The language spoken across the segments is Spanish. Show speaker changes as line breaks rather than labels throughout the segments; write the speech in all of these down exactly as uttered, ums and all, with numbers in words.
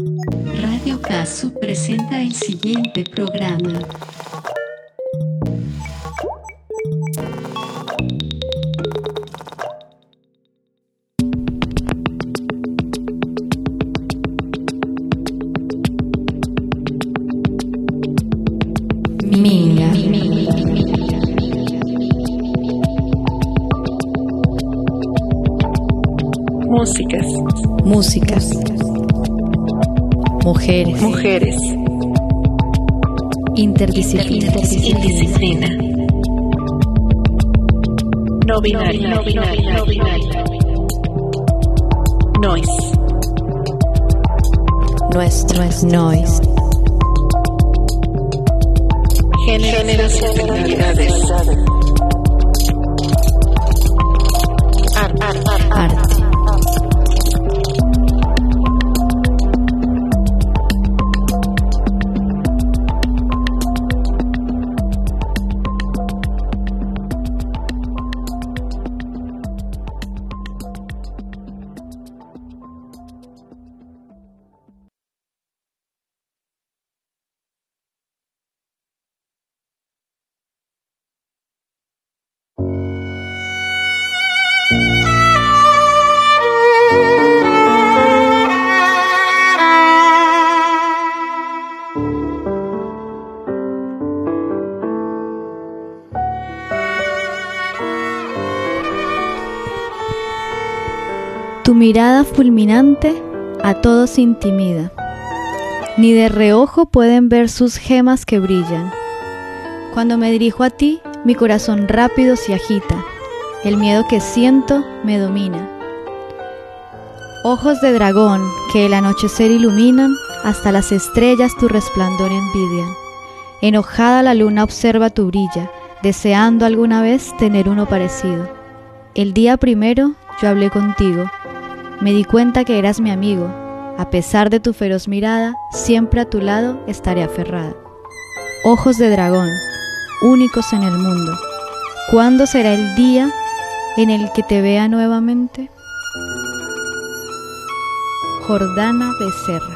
Radio Casu presenta el siguiente programa. Minga.
Músicas.
Músicas. Mujeres.
Mujeres.
Interdisciplina.
Interdisciplina. No binario. No binario. No binario. Noise.
Nuestro es noise.
Géneros y tonalidades. Arte.
Arte. Tu mirada fulminante a todos intimida. Ni de reojo pueden ver sus gemas que brillan. Cuando me dirijo a ti, mi corazón rápido se agita. El miedo que siento me domina. Ojos de dragón que el anochecer iluminan, hasta las estrellas tu resplandor envidian. Enojada la luna observa tu brilla, deseando alguna vez tener uno parecido. El día primero yo hablé contigo. Me di cuenta que eras mi amigo. A pesar de tu feroz mirada, siempre a tu lado estaré aferrada. Ojos de dragón, únicos en el mundo. ¿Cuándo será el día en el que te vea nuevamente? Jordana Becerra.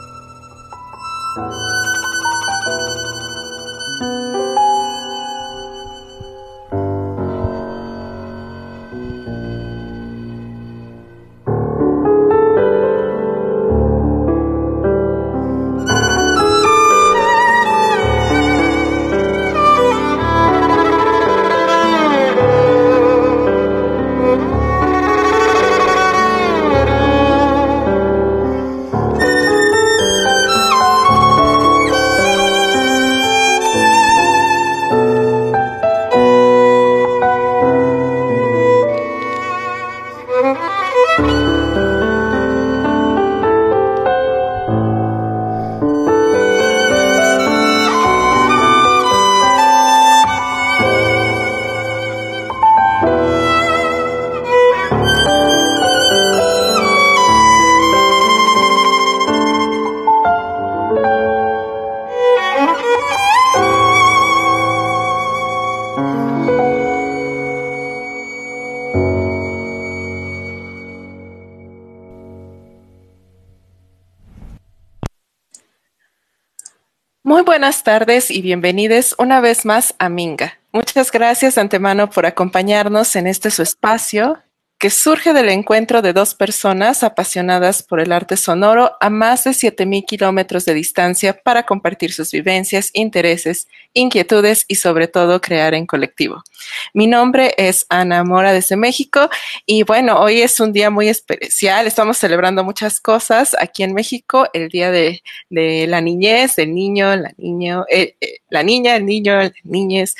Muy buenas tardes y bienvenidos una vez más a Minga. Muchas gracias de antemano por acompañarnos en este su espacio que surge del encuentro de dos personas apasionadas por el arte sonoro a más de siete mil kilómetros de distancia para compartir sus vivencias, intereses, inquietudes y sobre todo crear en colectivo. Mi nombre es Ana Mora desde México y bueno, hoy es un día muy especial. Estamos celebrando muchas cosas aquí en México, el día de, de la niñez, del niño, la, niño, eh, eh, la niña, el niño, la niñez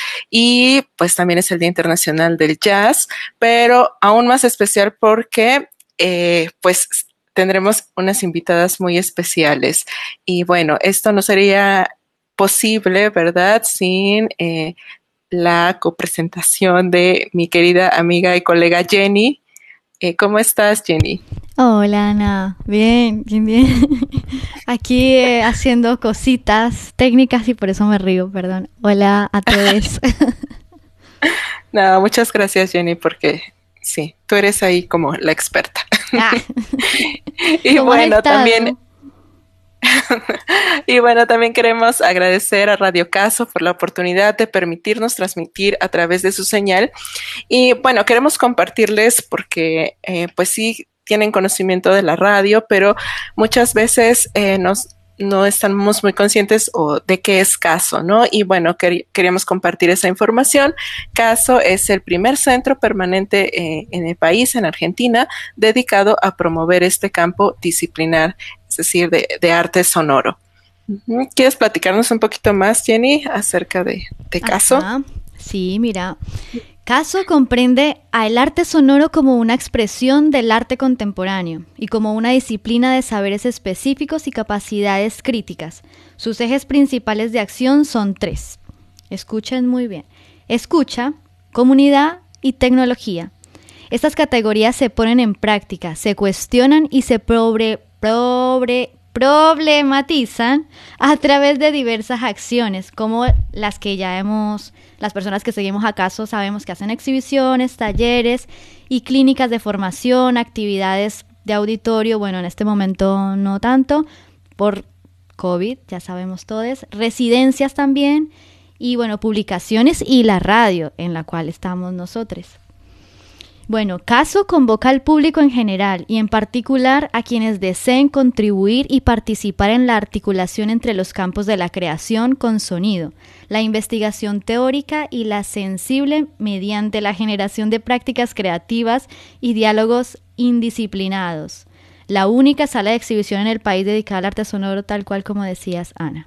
y pues también es el Día Internacional del Jazz, pero aún más especial porque eh, pues tendremos unas invitadas muy especiales y bueno, esto no sería posible, ¿verdad?, sin eh, la copresentación de mi querida amiga y colega Jenny. Eh, ¿Cómo estás, Jenny?
Hola, Ana. Bien, bien, bien. Aquí eh, haciendo cositas técnicas y por eso me río, perdón. Hola a todos.
No, muchas gracias, Jenny, porque sí, tú eres ahí como la experta.
Ah.
Y
¿Cómo has
bueno,
estado?
también Y bueno, también queremos agradecer a Radio Caso por la oportunidad de permitirnos transmitir a través de su señal. Y bueno, queremos compartirles porque eh, pues sí tienen conocimiento de la radio, pero muchas veces eh, nos no estamos muy conscientes o de qué es Caso, ¿no? Y bueno, quer- queríamos compartir esa información. Caso es el primer centro permanente eh, en el país, en Argentina, dedicado a promover este campo disciplinar, es decir, de, de arte sonoro. Uh-huh. ¿Quieres platicarnos un poquito más, Jenny, acerca de, de Caso?
Ajá. Sí, mira. Caso comprende al arte sonoro como una expresión del arte contemporáneo y como una disciplina de saberes específicos y capacidades críticas. Sus ejes principales de acción son tres. Escuchen muy bien. Escucha, comunidad y tecnología. Estas categorías se ponen en práctica, se cuestionan y se probre, probre, problematizan a través de diversas acciones, como las que ya hemos, las personas que seguimos a Caso sabemos que hacen exhibiciones, talleres y clínicas de formación, actividades de auditorio, bueno, en este momento no tanto, por COVID, ya sabemos todos, residencias también, y bueno, publicaciones y la radio en la cual estamos nosotros. Bueno, Caso convoca al público en general y en particular a quienes deseen contribuir y participar en la articulación entre los campos de la creación con sonido, la investigación teórica y la sensible mediante la generación de prácticas creativas y diálogos indisciplinados. La única sala de exhibición en el país dedicada al arte sonoro, tal cual como decías, Ana.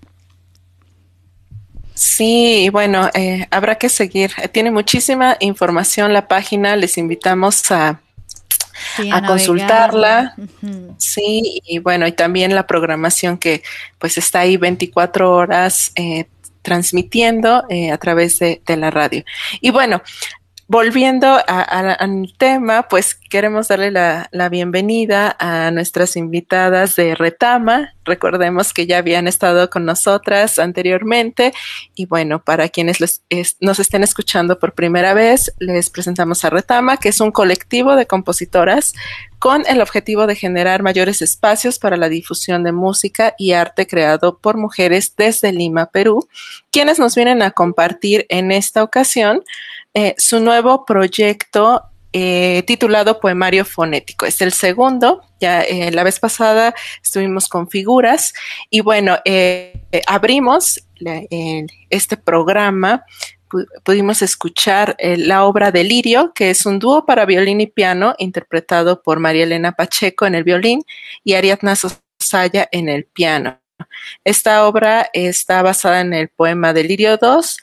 Sí, bueno, eh, habrá que seguir. Tiene muchísima información la página, les invitamos a, sí, a, a consultarla. Uh-huh. Sí, y bueno, y también la programación que pues está ahí veinticuatro horas eh, transmitiendo eh, a través de, de la radio. Y bueno, volviendo a, a, al tema, pues queremos darle la, la bienvenida a nuestras invitadas de Retama. Recordemos que ya habían estado con nosotras anteriormente y bueno, para quienes les, es, nos estén escuchando por primera vez, les presentamos a Retama, que es un colectivo de compositoras con el objetivo de generar mayores espacios para la difusión de música y arte creado por mujeres desde Lima, Perú, quienes nos vienen a compartir en esta ocasión eh, su nuevo proyecto Eh, titulado Poemario Fonético. Es el segundo, ya eh, la vez pasada estuvimos con figuras y bueno, eh, eh, abrimos la, eh, este programa, pu- pudimos escuchar eh, la obra Delirio, que es un dúo para violín y piano interpretado por María Elena Pacheco en el violín y Ariadna Sosaya en el piano. Esta obra está basada en el poema Delirio dos,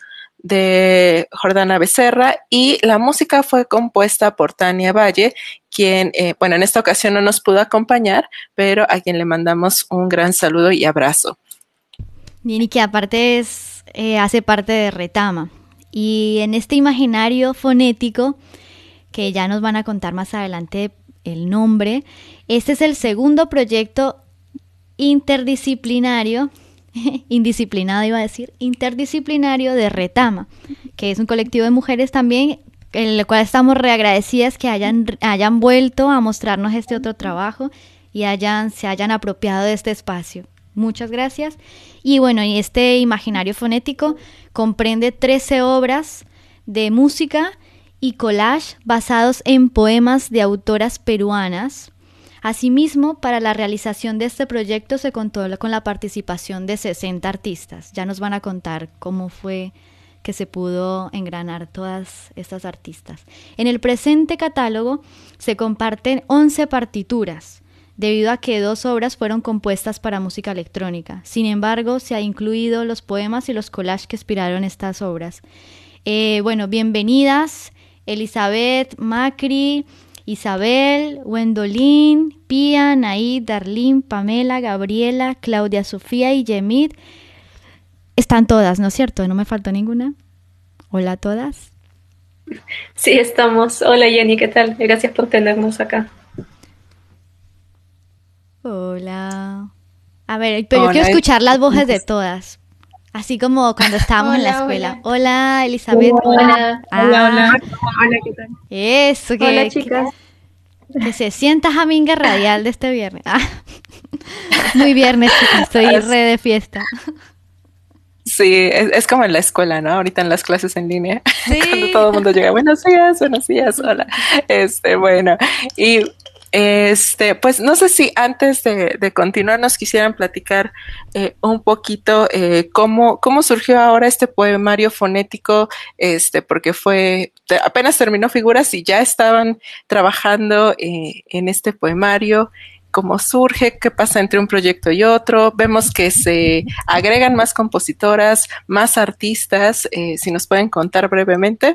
de Jordana Becerra y la música fue compuesta por Tania Valle, quien, eh, bueno, en esta ocasión no nos pudo acompañar, pero a quien le mandamos un gran saludo y abrazo.
Bien, y que aparte es, eh, hace parte de Retama. Y en este imaginario fonético, que ya nos van a contar más adelante el nombre, este es el segundo proyecto interdisciplinario indisciplinado iba a decir, interdisciplinario de Retama, que es un colectivo de mujeres también, en el cual estamos reagradecidas que hayan, hayan vuelto a mostrarnos este otro trabajo y hayan, se hayan apropiado de este espacio. Muchas gracias. Y bueno, y este imaginario fonético comprende trece obras de música y collage basados en poemas de autoras peruanas. Asimismo, para la realización de este proyecto se contó con la participación de sesenta artistas. Ya nos van a contar cómo fue que se pudo engranar todas estas artistas. En el presente catálogo se comparten once partituras, debido a que dos obras fueron compuestas para música electrónica. Sin embargo, se ha incluido los poemas y los collages que inspiraron estas obras. Eh, bueno, bienvenidas Elizabeth, Macri, Isabel, Wendolin, Pía, Naid, Darlene, Pamela, Gabriela, Claudia Sofía y Yemid. Están todas, ¿no es cierto? ¿No me faltó ninguna? Hola a todas.
Sí, estamos. Hola Jenny, ¿qué tal? Gracias por tenernos acá.
Hola. A ver, pero
Hola.
Yo quiero escuchar las voces de todas. Así como cuando estábamos en la escuela. Hola, hola Elizabeth.
Hola, hola,
ah,
hola, hola. Hola, ¿qué tal?
Eso, que,
hola, chicas.
Que, que se sienta Jaminga radial de este viernes. Ah. Muy viernes, chicas, estoy re de fiesta.
Sí, es, es como en la escuela, ¿no? Ahorita en las clases en línea,
Sí.
cuando todo el mundo llega, buenos días, buenos días, hola. Este, bueno, y este, pues no sé si antes de, de continuar nos quisieran platicar eh, un poquito eh, cómo, cómo surgió ahora este poemario fonético, este, porque fue, te- apenas terminó Figuras y ya estaban trabajando eh, en este poemario. Cómo surge, qué pasa entre un proyecto y otro. Vemos que se agregan más compositoras, más artistas. Eh, si nos pueden contar brevemente.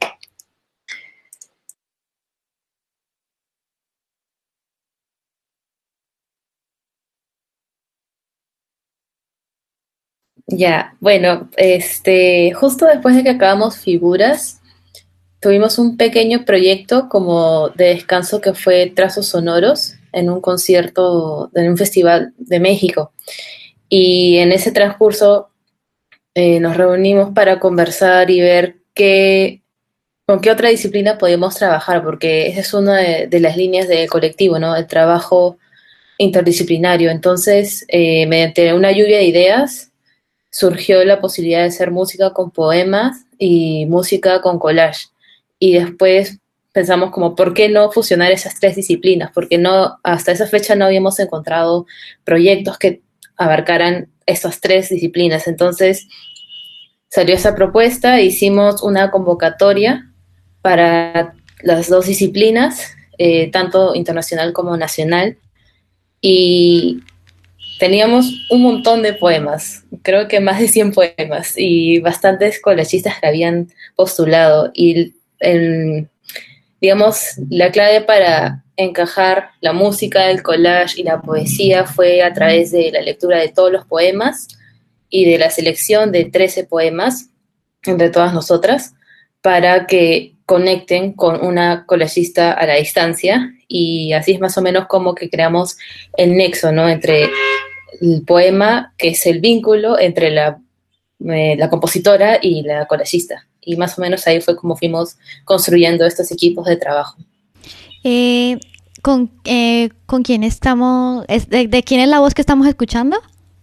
Ya, bueno, este, justo después de que acabamos Figuras, tuvimos un pequeño proyecto como de descanso que fue Trazos Sonoros en un concierto, en un festival de México. Y en ese transcurso eh, nos reunimos para conversar y ver qué, con qué otra disciplina podíamos trabajar, porque esa es una de, de las líneas del colectivo, ¿no? El trabajo interdisciplinario. Entonces, eh, mediante una lluvia de ideas, surgió la posibilidad de hacer música con poemas y música con collage. Y después pensamos como, ¿por qué no fusionar esas tres disciplinas? Porque no, hasta esa fecha no habíamos encontrado proyectos que abarcaran estas tres disciplinas. Entonces salió esa propuesta, hicimos una convocatoria para las dos disciplinas, eh, tanto internacional como nacional, y teníamos un montón de poemas, creo que más de cien poemas y bastantes collagistas que habían postulado. Y el, digamos, la clave para encajar la música, el collage y la poesía fue a través de la lectura de todos los poemas y de la selección de trece poemas entre todas nosotras para que conecten con una collagista a la distancia, y así es más o menos como que creamos el nexo, ¿no? Entre el poema, que es el vínculo entre la, eh, la compositora y la collagista. Y más o menos ahí fue como fuimos construyendo estos equipos de trabajo.
Eh, ¿con, eh, ¿Con quién estamos? Es, de, ¿De quién es la voz que estamos escuchando?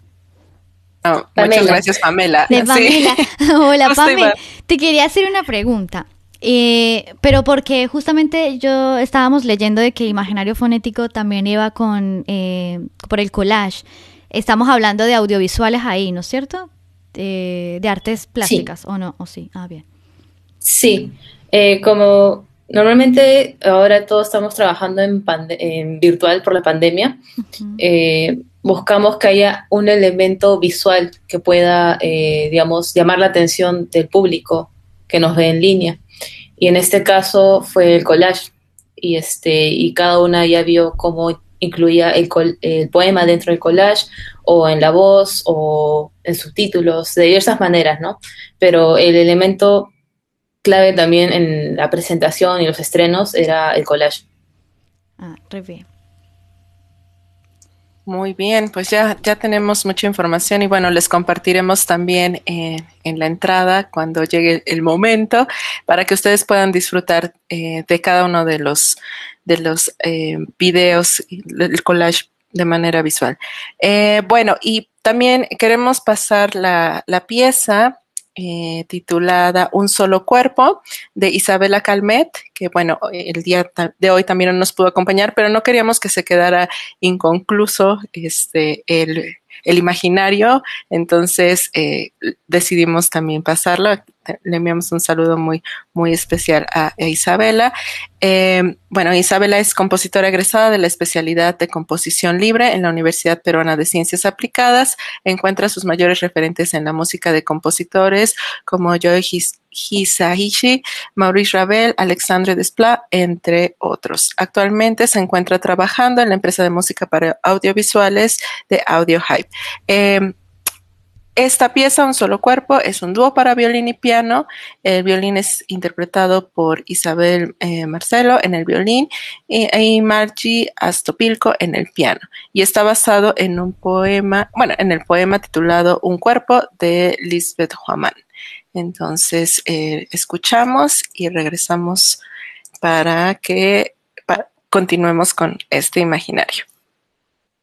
Oh, muchas gracias, Pamela.
De Pamela. Sí. Hola, Pame. Te quería hacer una pregunta. Eh, pero porque justamente yo estábamos leyendo de que Imaginario Fonético también iba con eh, por el collage. Estamos hablando de audiovisuales ahí, ¿no es cierto? Eh, de artes plásticas, sí. ¿O no? ¿O sí? Ah, bien.
Sí, eh, como normalmente ahora todos estamos trabajando en, en virtual por la pandemia, uh-huh. eh, buscamos que haya un elemento visual que pueda, eh, digamos, llamar la atención del público que nos ve en línea. Y en este caso fue el collage, y, este, y cada una ya vio cómo incluía el, el poema dentro del collage, o en la voz, o en subtítulos, de diversas maneras, ¿no? Pero el elemento clave también en la presentación y los estrenos era el collage.
Ah, re bien.
Muy bien, pues ya, ya tenemos mucha información y bueno, les compartiremos también eh, en la entrada cuando llegue el momento para que ustedes puedan disfrutar eh, de cada uno de los, de los eh, videos, el collage de manera visual. Eh, bueno, y también queremos pasar la, la pieza Eh, titulada Un solo cuerpo, de Isabela Calmet, que bueno, el día de hoy también no nos pudo acompañar, pero no queríamos que se quedara inconcluso este, el, el imaginario, entonces eh, decidimos también pasarlo. Le enviamos un saludo muy, muy especial a, a Isabela. Eh, bueno, Isabela es compositora egresada de la especialidad de composición libre en la Universidad Peruana de Ciencias Aplicadas. Encuentra sus mayores referentes en la música de compositores como Joe Hisaishi, Maurice Ravel, Alexandre Desplat, entre otros. Actualmente se encuentra trabajando en la empresa de música para audiovisuales de Audio Hype. Eh, Esta pieza, Un solo cuerpo, es un dúo para violín y piano. El violín es interpretado por Isabel eh, Marcelo en el violín y, y Margie Astopilco en el piano. Y está basado en un poema, bueno, en el poema titulado Un cuerpo de Lisbeth Huaman. Entonces, eh, escuchamos y regresamos para que para, continuemos con este imaginario.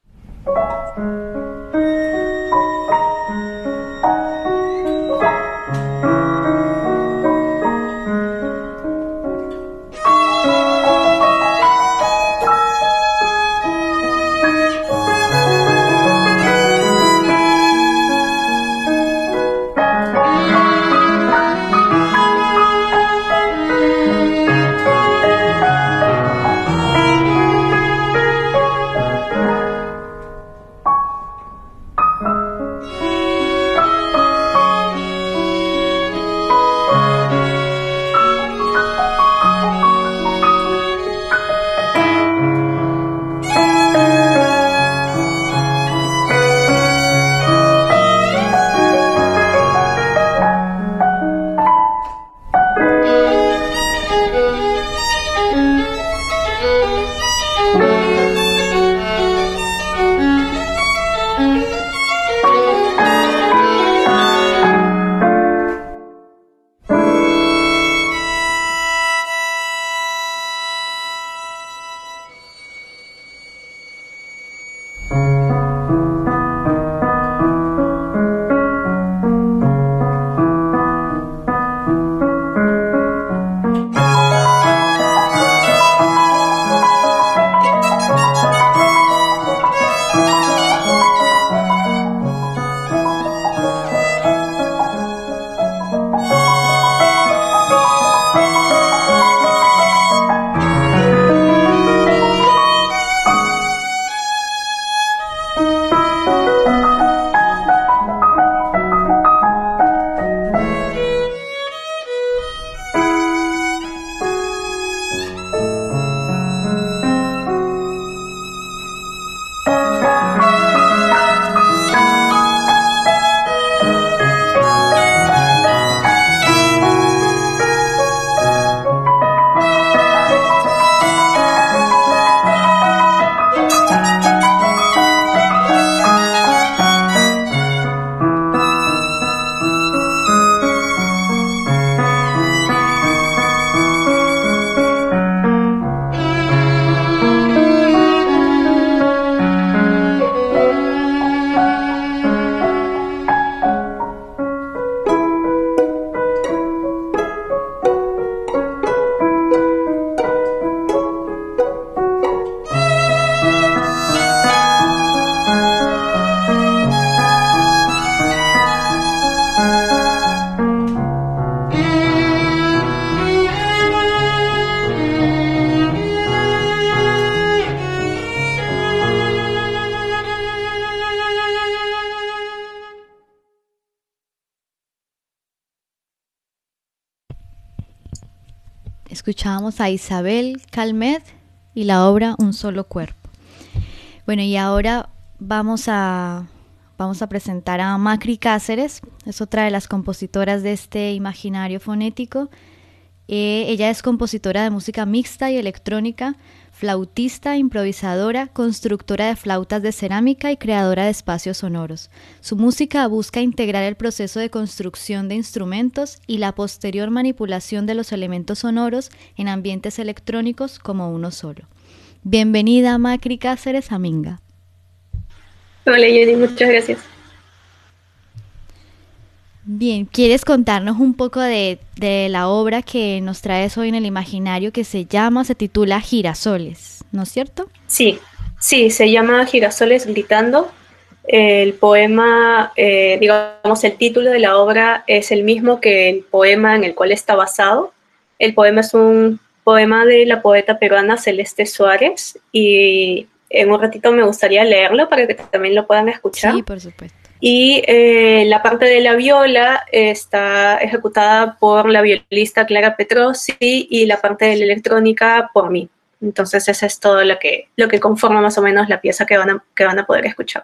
Escuchábamos a Isabel Calmet y la obra Un solo cuerpo. Bueno, y ahora vamos a, vamos a presentar a Macri Cáceres, es otra de las compositoras de este imaginario fonético. Eh, ella es compositora de música mixta y electrónica, flautista, improvisadora, constructora de flautas de cerámica y creadora de espacios sonoros. Su música busca integrar el proceso de construcción de instrumentos y la posterior manipulación de los elementos sonoros en ambientes electrónicos como uno solo. Bienvenida, Macri Cáceres, a Minga.
Hola, Jenny, muchas gracias.
Bien, ¿quieres contarnos un poco de, de la obra que nos traes hoy en el imaginario, que se llama, se titula Girasoles, ¿no es cierto?
Sí, sí, se llama Girasoles gritando. El poema, eh, digamos, el título de la obra es el mismo que el poema en el cual está basado. El poema es un poema de la poeta peruana Celeste Suárez y en un ratito me gustaría leerlo para que también lo puedan escuchar.
Sí, por supuesto.
Y eh, la parte de la viola está ejecutada por la violista Clara Petrossi y la parte de la electrónica por mí. Entonces eso es todo lo que, lo que conforma más o menos la pieza que van a, que van a poder escuchar.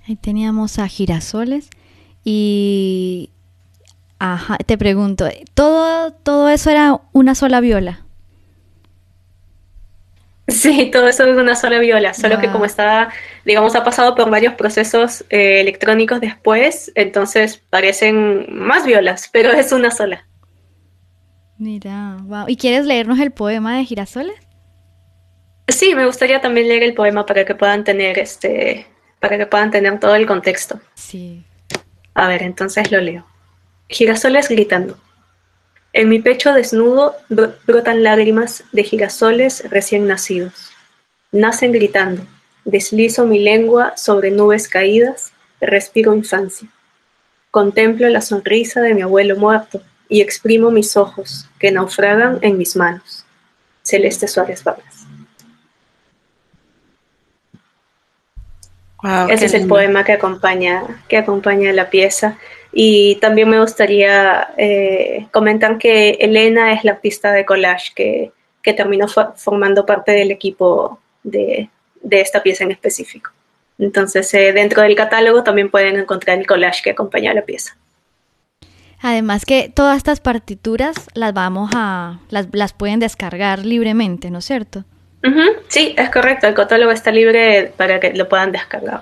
Ahí teníamos a Girasoles y... Ajá, te pregunto, ¿todo, todo eso era una sola viola?
Sí, todo eso es una sola viola, solo
Wow.
que como está, digamos, ha pasado por varios procesos eh, electrónicos después, entonces parecen más violas, pero es una sola.
Mira, wow. ¿Y quieres leernos el poema de Girasoles?
Sí, me gustaría también leer el poema para que puedan tener este, para que puedan tener todo el contexto.
Sí.
A ver, entonces lo leo. Girasoles gritando. En mi pecho desnudo bro- brotan lágrimas de girasoles recién nacidos. Nacen gritando. Deslizo mi lengua sobre nubes caídas, respiro infancia. Contemplo la sonrisa de mi abuelo muerto y exprimo mis ojos que naufragan en mis manos. Celeste Suárez Vargas.
Wow,
Ese
qué
es el
lindo.
poema que acompaña, que acompaña la pieza. Y también me gustaría eh, comentar que Elena es la artista de collage que, que terminó fo- formando parte del equipo de, de esta pieza en específico. Entonces, eh, dentro del catálogo también pueden encontrar el collage que acompaña a la pieza.
Además que todas estas partituras las vamos a... Las, las pueden descargar libremente, ¿no es cierto?
Ujú, sí, es correcto. El catálogo está libre para que lo puedan descargar.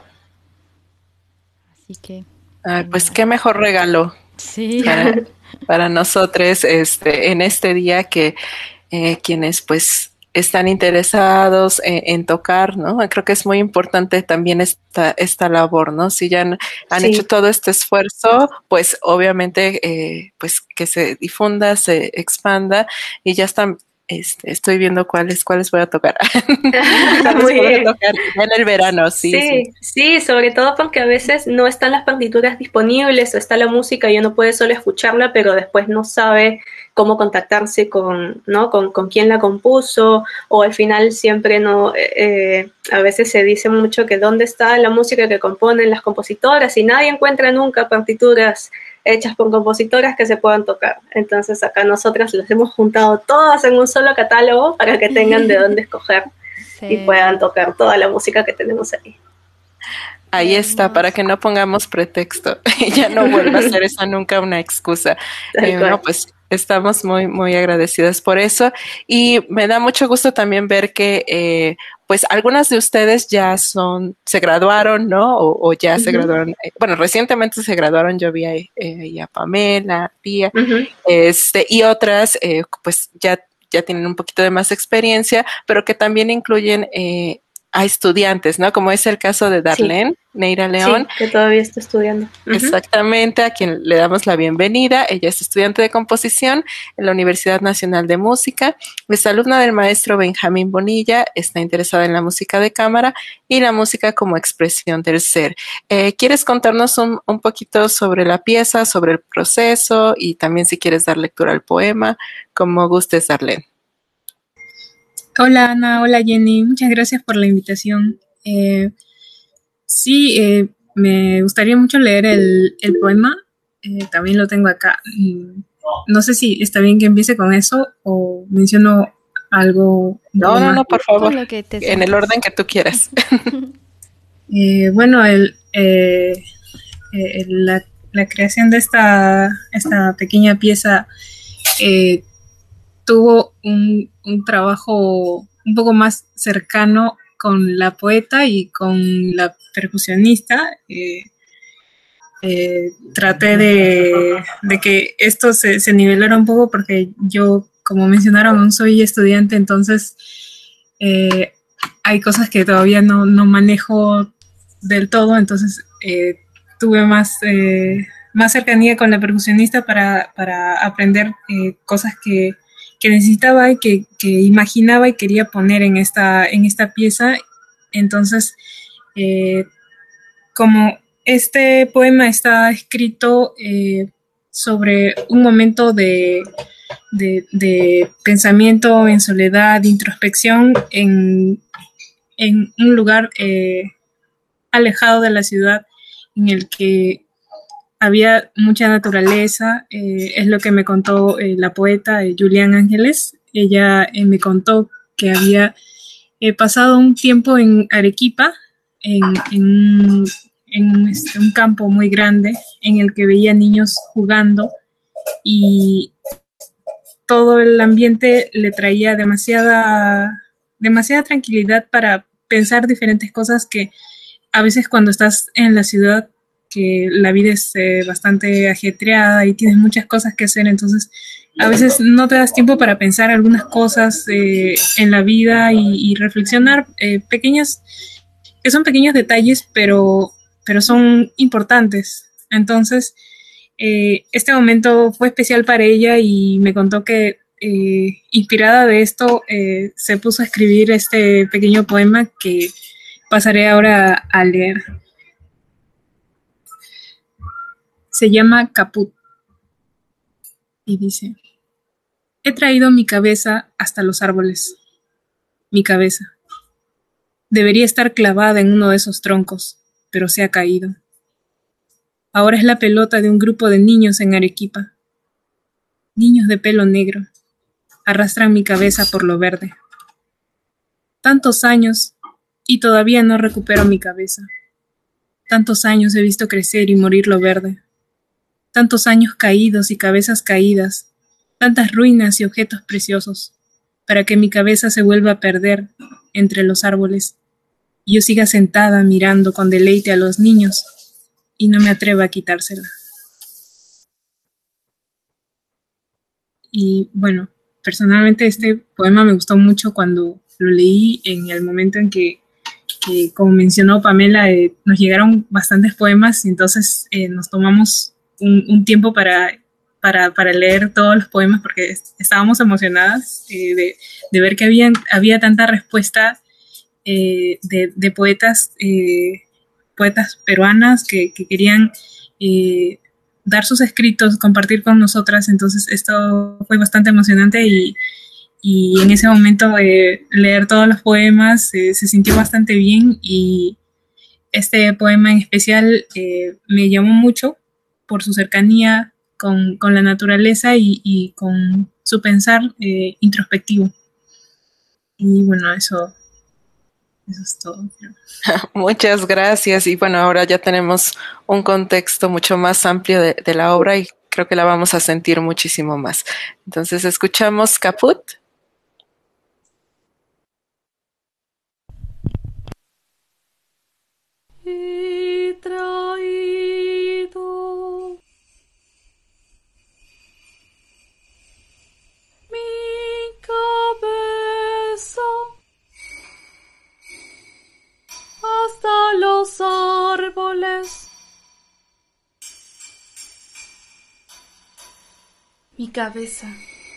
Así que...
Ay, pues
genial.
qué mejor regalo
Sí.
para, para nosotros este, en este día que eh, quienes pues están interesados en, en tocar, ¿no? Creo que es muy importante también esta, esta labor, ¿no? Si ya han, han hecho
Sí.
todo este esfuerzo, pues obviamente eh, pues que se difunda, se expanda y ya están. Este, estoy viendo cuáles cuáles voy a tocar. cuáles
Muy
voy a
bien.
tocar ya en el verano, sí, sí.
Sí, sí, sobre todo porque a veces no están las partituras disponibles o está la música y uno puede solo escucharla, pero después no sabe cómo contactarse con, ¿no? con, con quién la compuso, o al final siempre no, eh, a veces se dice mucho que dónde está la música que componen las compositoras y nadie encuentra nunca partituras hechas por compositoras que se puedan tocar. Entonces acá nosotras las hemos juntado todas en un solo catálogo para que tengan de dónde escoger.
Sí.
Y puedan tocar toda la música que tenemos ahí.
Ahí está, para que no pongamos pretexto y ya no vuelva a ser esa nunca una excusa. Eh, no, pues estamos muy, muy agradecidas por eso y me da mucho gusto también ver que eh, pues algunas de ustedes ya son, se graduaron, ¿no? O, o ya uh-huh. se graduaron, eh, bueno, recientemente se graduaron, yo vi ahí, eh, a Pamela, Pía, uh-huh. este, y otras eh, pues ya, ya tienen un poquito de más experiencia, pero que también incluyen eh, a estudiantes, ¿no? Como es el caso de Darlene sí. Neira León.
Sí, que todavía está estudiando.
Uh-huh. Exactamente, a quien le damos la bienvenida. Ella es estudiante de composición en la Universidad Nacional de Música. Es alumna del maestro Benjamín Bonilla. Está interesada en la música de cámara y la música como expresión del ser. Eh, ¿Quieres contarnos un, un poquito sobre la pieza, sobre el proceso y también si quieres dar lectura al poema? Como gustes, Darlene.
Hola Ana, hola Jenny, muchas gracias por la invitación. Eh, sí, eh, me gustaría mucho leer el, el poema, eh, también lo tengo acá. No sé si está bien que empiece con eso o menciono algo.
No, no, no, por favor, lo que te en el orden que tú quieras.
eh, bueno, el, eh, el, la, la creación de esta, esta pequeña pieza eh, tuvo un, un trabajo un poco más cercano con la poeta y con la percusionista. Eh, eh, traté de, de que esto se, se nivelara un poco porque yo, como mencionaron, aún soy estudiante, entonces eh, hay cosas que todavía no, no manejo del todo, entonces eh, tuve más, eh, más cercanía con la percusionista para, para aprender eh, cosas que que necesitaba y que, que imaginaba y quería poner en esta, en esta pieza. Entonces, eh, como este poema está escrito eh, sobre un momento de, de, de pensamiento en soledad, de introspección, en, en un lugar eh, alejado de la ciudad, en el que había mucha naturaleza, eh, es lo que me contó eh, la poeta eh, Julián Ángeles. Ella eh, me contó que había eh, pasado un tiempo en Arequipa, en, en, en este, un campo muy grande en el que veía niños jugando y todo el ambiente le traía demasiada, demasiada tranquilidad para pensar diferentes cosas que a veces cuando estás en la ciudad, que la vida es eh, bastante ajetreada y tienes muchas cosas que hacer, entonces a veces no te das tiempo para pensar algunas cosas eh, en la vida y, y reflexionar eh, pequeñas, que son pequeños detalles, pero, pero son importantes. Entonces, eh, este momento fue especial para ella y me contó que eh, inspirada de esto eh, se puso a escribir este pequeño poema que pasaré ahora a leer. Se llama Caput y dice: he traído mi cabeza hasta los árboles. Mi cabeza. Debería estar clavada en uno de esos troncos, pero se ha caído. Ahora es la pelota de un grupo de niños en Arequipa. Niños de pelo negro. Arrastran mi cabeza por lo verde. Tantos años y todavía no recupero mi cabeza. Tantos años he visto crecer y morir lo verde. Tantos años caídos y cabezas caídas, tantas ruinas y objetos preciosos, para que mi cabeza se vuelva a perder entre los árboles y yo siga sentada mirando con deleite a los niños y no me atreva a quitársela. Y bueno, personalmente este poema me gustó mucho cuando lo leí en el momento en que, que como mencionó Pamela, eh, nos llegaron bastantes poemas y entonces eh, nos tomamos Un, un tiempo para, para, para leer todos los poemas porque estábamos emocionadas eh, de, de ver que había, había tanta respuesta eh, de, de poetas, eh, poetas peruanas que, que querían eh, dar sus escritos, compartir con nosotras. Entonces esto fue bastante emocionante y, y en ese momento eh, leer todos los poemas eh, se sintió bastante bien y este poema en especial eh, me llamó mucho por su cercanía con, con la naturaleza y, y con su pensar eh, introspectivo. Y bueno, eso, eso es todo.
Muchas gracias. Y bueno, ahora ya tenemos un contexto mucho más amplio de, de la obra y creo que la vamos a sentir muchísimo más. Entonces, escuchamos Caput.
Y traído mi cabeza hasta los árboles. Mi cabeza.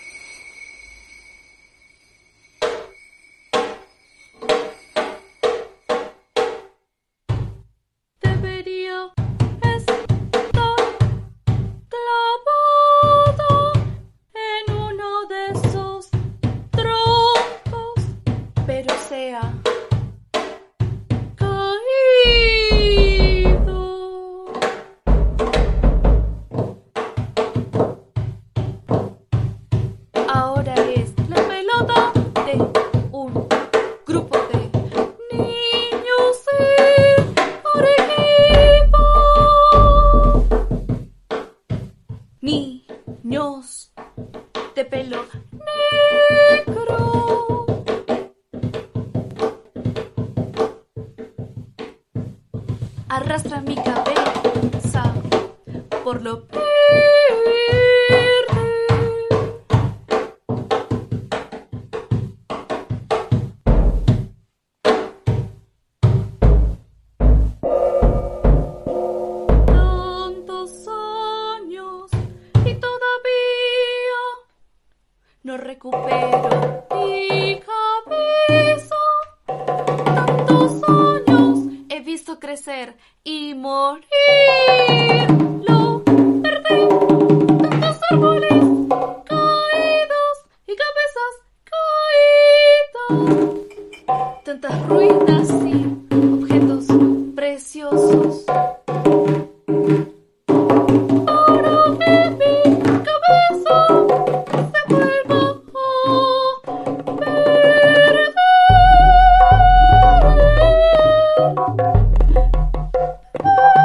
Debería estar clavado en uno de esos troncos, pero se ha caído. Ahora es la pelota de un grupo de niños en Arequipa. Niños de pelo negro. Arrastra mi cabeza por lo verde. Tantos años y todavía no recupero mi cabeza. Tantos años he visto crecer y morir lo verde. Tantos árboles caídos y cabezas caídas. Tantas ruinas y objetos preciosos. Ahora que mi cabeza se vuelva a perder.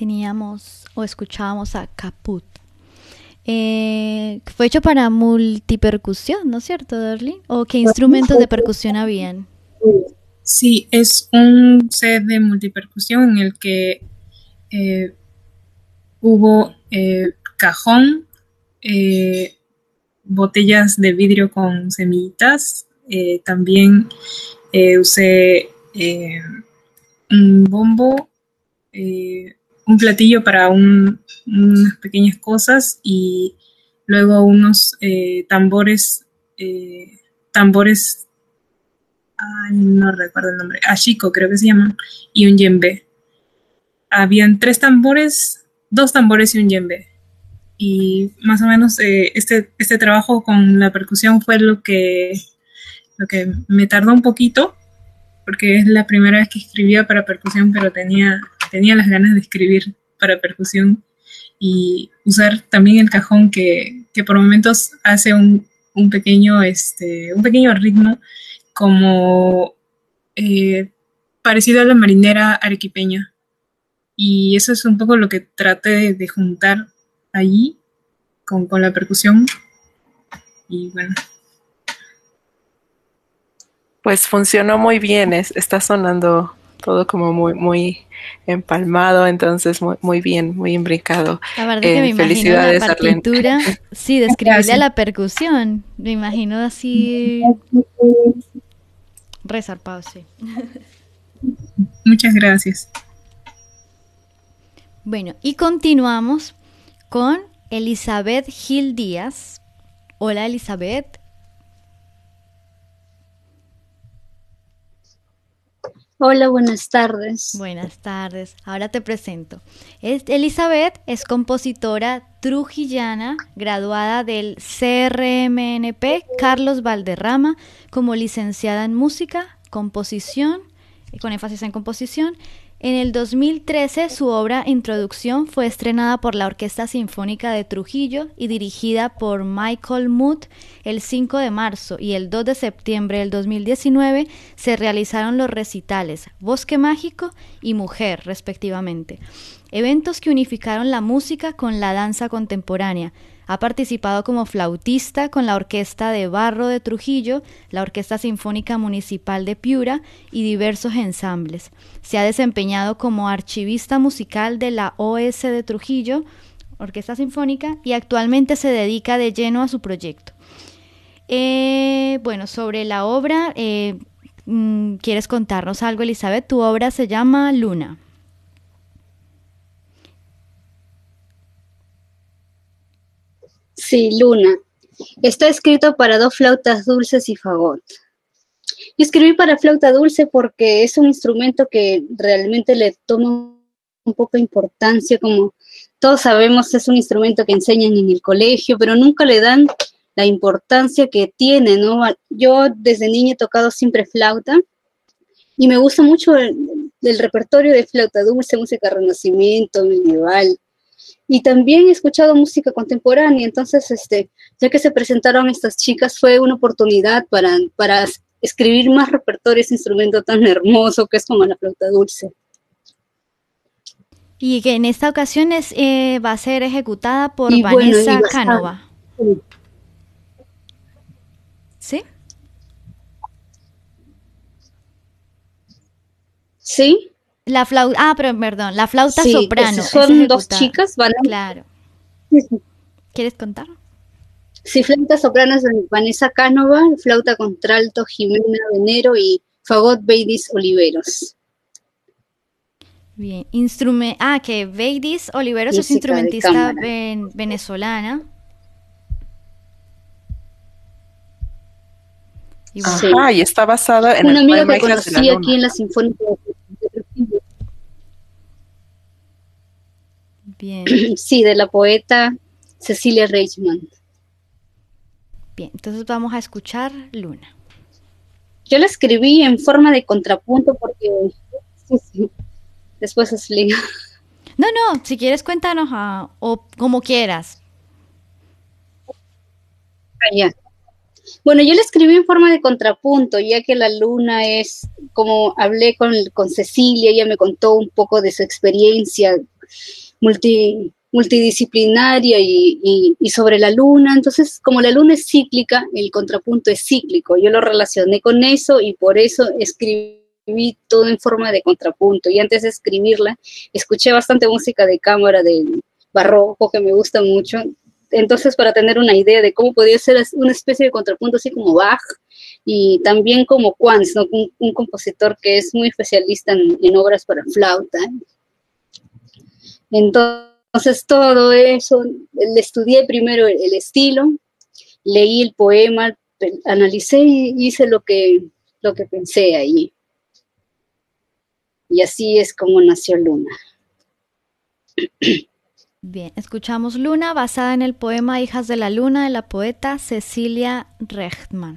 teníamos o escuchábamos a Caput. Eh, fue hecho para multipercusión, ¿no es cierto, Darlene? ¿O qué instrumentos de percusión habían?
Sí, es un set de multipercusión en el que eh, hubo eh, cajón, eh, botellas de vidrio con semillitas, eh, también eh, usé eh, un bombo, eh, un platillo para un, unas pequeñas cosas y luego unos eh, tambores, eh, tambores, ay, no recuerdo el nombre, ashiko creo que se llaman, y un yembe. Habían tres tambores, dos tambores y un yembe. Y más o menos eh, este, este trabajo con la percusión fue lo que, lo que me tardó un poquito, porque es la primera vez que escribía para percusión, pero tenía, tenía las ganas de escribir para percusión y usar también el cajón que, que por momentos hace un, un, pequeño, este, un pequeño ritmo como eh, parecido a la marinera arequipeña. Y eso es un poco lo que traté de, de juntar allí con, con la percusión. Y bueno.
Pues funcionó muy bien, es, está sonando todo como muy muy empalmado, entonces muy, muy bien, muy imbricado.
La verdad es que me
Eh,
imagino la
felicidades,
partitura,
Arlene.
sí, describirle a
Gracias.
la percusión, me imagino así resarpado, sí.
Muchas gracias.
Bueno, y continuamos con Elizabeth Gil Díaz. Hola, Elizabeth.
Hola, buenas tardes.
Buenas tardes. Ahora te presento. Es- Elizabeth es compositora trujillana, graduada del C R M N P Carlos Valderrama como licenciada en música, composición, eh, con énfasis en composición. En el dos mil trece su obra Introducción fue estrenada por la Orquesta Sinfónica de Trujillo y dirigida por Michael Muth el cinco de marzo, y el dos de septiembre del dos mil diecinueve se realizaron los recitales Bosque Mágico y Mujer, respectivamente. Eventos que unificaron la música con la danza contemporánea. Ha participado como flautista con la Orquesta de Barro de Trujillo, la Orquesta Sinfónica Municipal de Piura y diversos ensambles. Se ha desempeñado como archivista musical de la O S de Trujillo, Orquesta Sinfónica, y actualmente se dedica de lleno a su proyecto. Eh, bueno, sobre la obra, eh, mm, ¿quieres contarnos algo, Elizabeth? Tu obra se llama Luna.
Sí, Luna. Está escrito para dos flautas dulces y fagot. Yo escribí para flauta dulce porque es un instrumento que realmente le toma un poco de importancia, como todos sabemos, es un instrumento que enseñan en el colegio, pero nunca le dan la importancia que tiene, ¿no? Yo desde niña he tocado siempre flauta y me gusta mucho el, el repertorio de flauta dulce, música renacimiento, medieval. Y también he escuchado música contemporánea, entonces, este, ya que se presentaron estas chicas, fue una oportunidad para, para escribir más repertorio, ese instrumento tan hermoso que es como la flauta dulce.
Y que en esta ocasión es, eh, va a ser ejecutada por
Y bueno,
Vanessa
y bastante.
Cánova. ¿Sí?
¿Sí?
La flauta, ah, pero perdón, la flauta
Sí,
soprano.
es-
es
son dos
ejecutada.
chicas, van a...
Claro. ¿Quieres contar?
Sí, flauta soprano es Vanessa Cánova, flauta contralto Jimena Venero y fagot Beidis Oliveros.
Bien. Instrume ah, que Beidis Oliveros es
Música de
instrumentista
cámara.
ven- venezolana. Y bueno,
Sí.
Ajá, y está basada en
Una
el
amiga
poema
que
Hijas de la
conocí
Luna.
aquí en la Sinfónica de Trujillo.
bien,
Sí, de la poeta Cecilia Reichman.
bien. Entonces vamos a escuchar Luna.
Yo la escribí en forma de contrapunto porque... Sí, sí. Después explico.
No, no, si quieres cuéntanos ah, o como quieras.
Ah, ya. Bueno, yo la escribí en forma de contrapunto, ya que la luna es, como hablé con, con Cecilia, ella me contó un poco de su experiencia multi, multidisciplinaria y, y, y sobre la luna. Entonces, como la luna es cíclica, el contrapunto es cíclico. Yo lo relacioné con eso y por eso escribí todo en forma de contrapunto. Y antes de escribirla, escuché bastante música de cámara, de barroco, que me gusta mucho. Entonces, para tener una idea de cómo podría ser una especie de contrapunto, así como Bach, y también como Quantz, ¿no? un, un compositor que es muy especialista en, en obras para flauta. Entonces, todo eso, le estudié primero el, el estilo, leí el poema, analicé y hice lo que, lo que pensé ahí. Y así es como nació Luna.
Bien, escuchamos Luna, basada en el poema Hijas de la Luna de la poeta Cecilia Rechtman.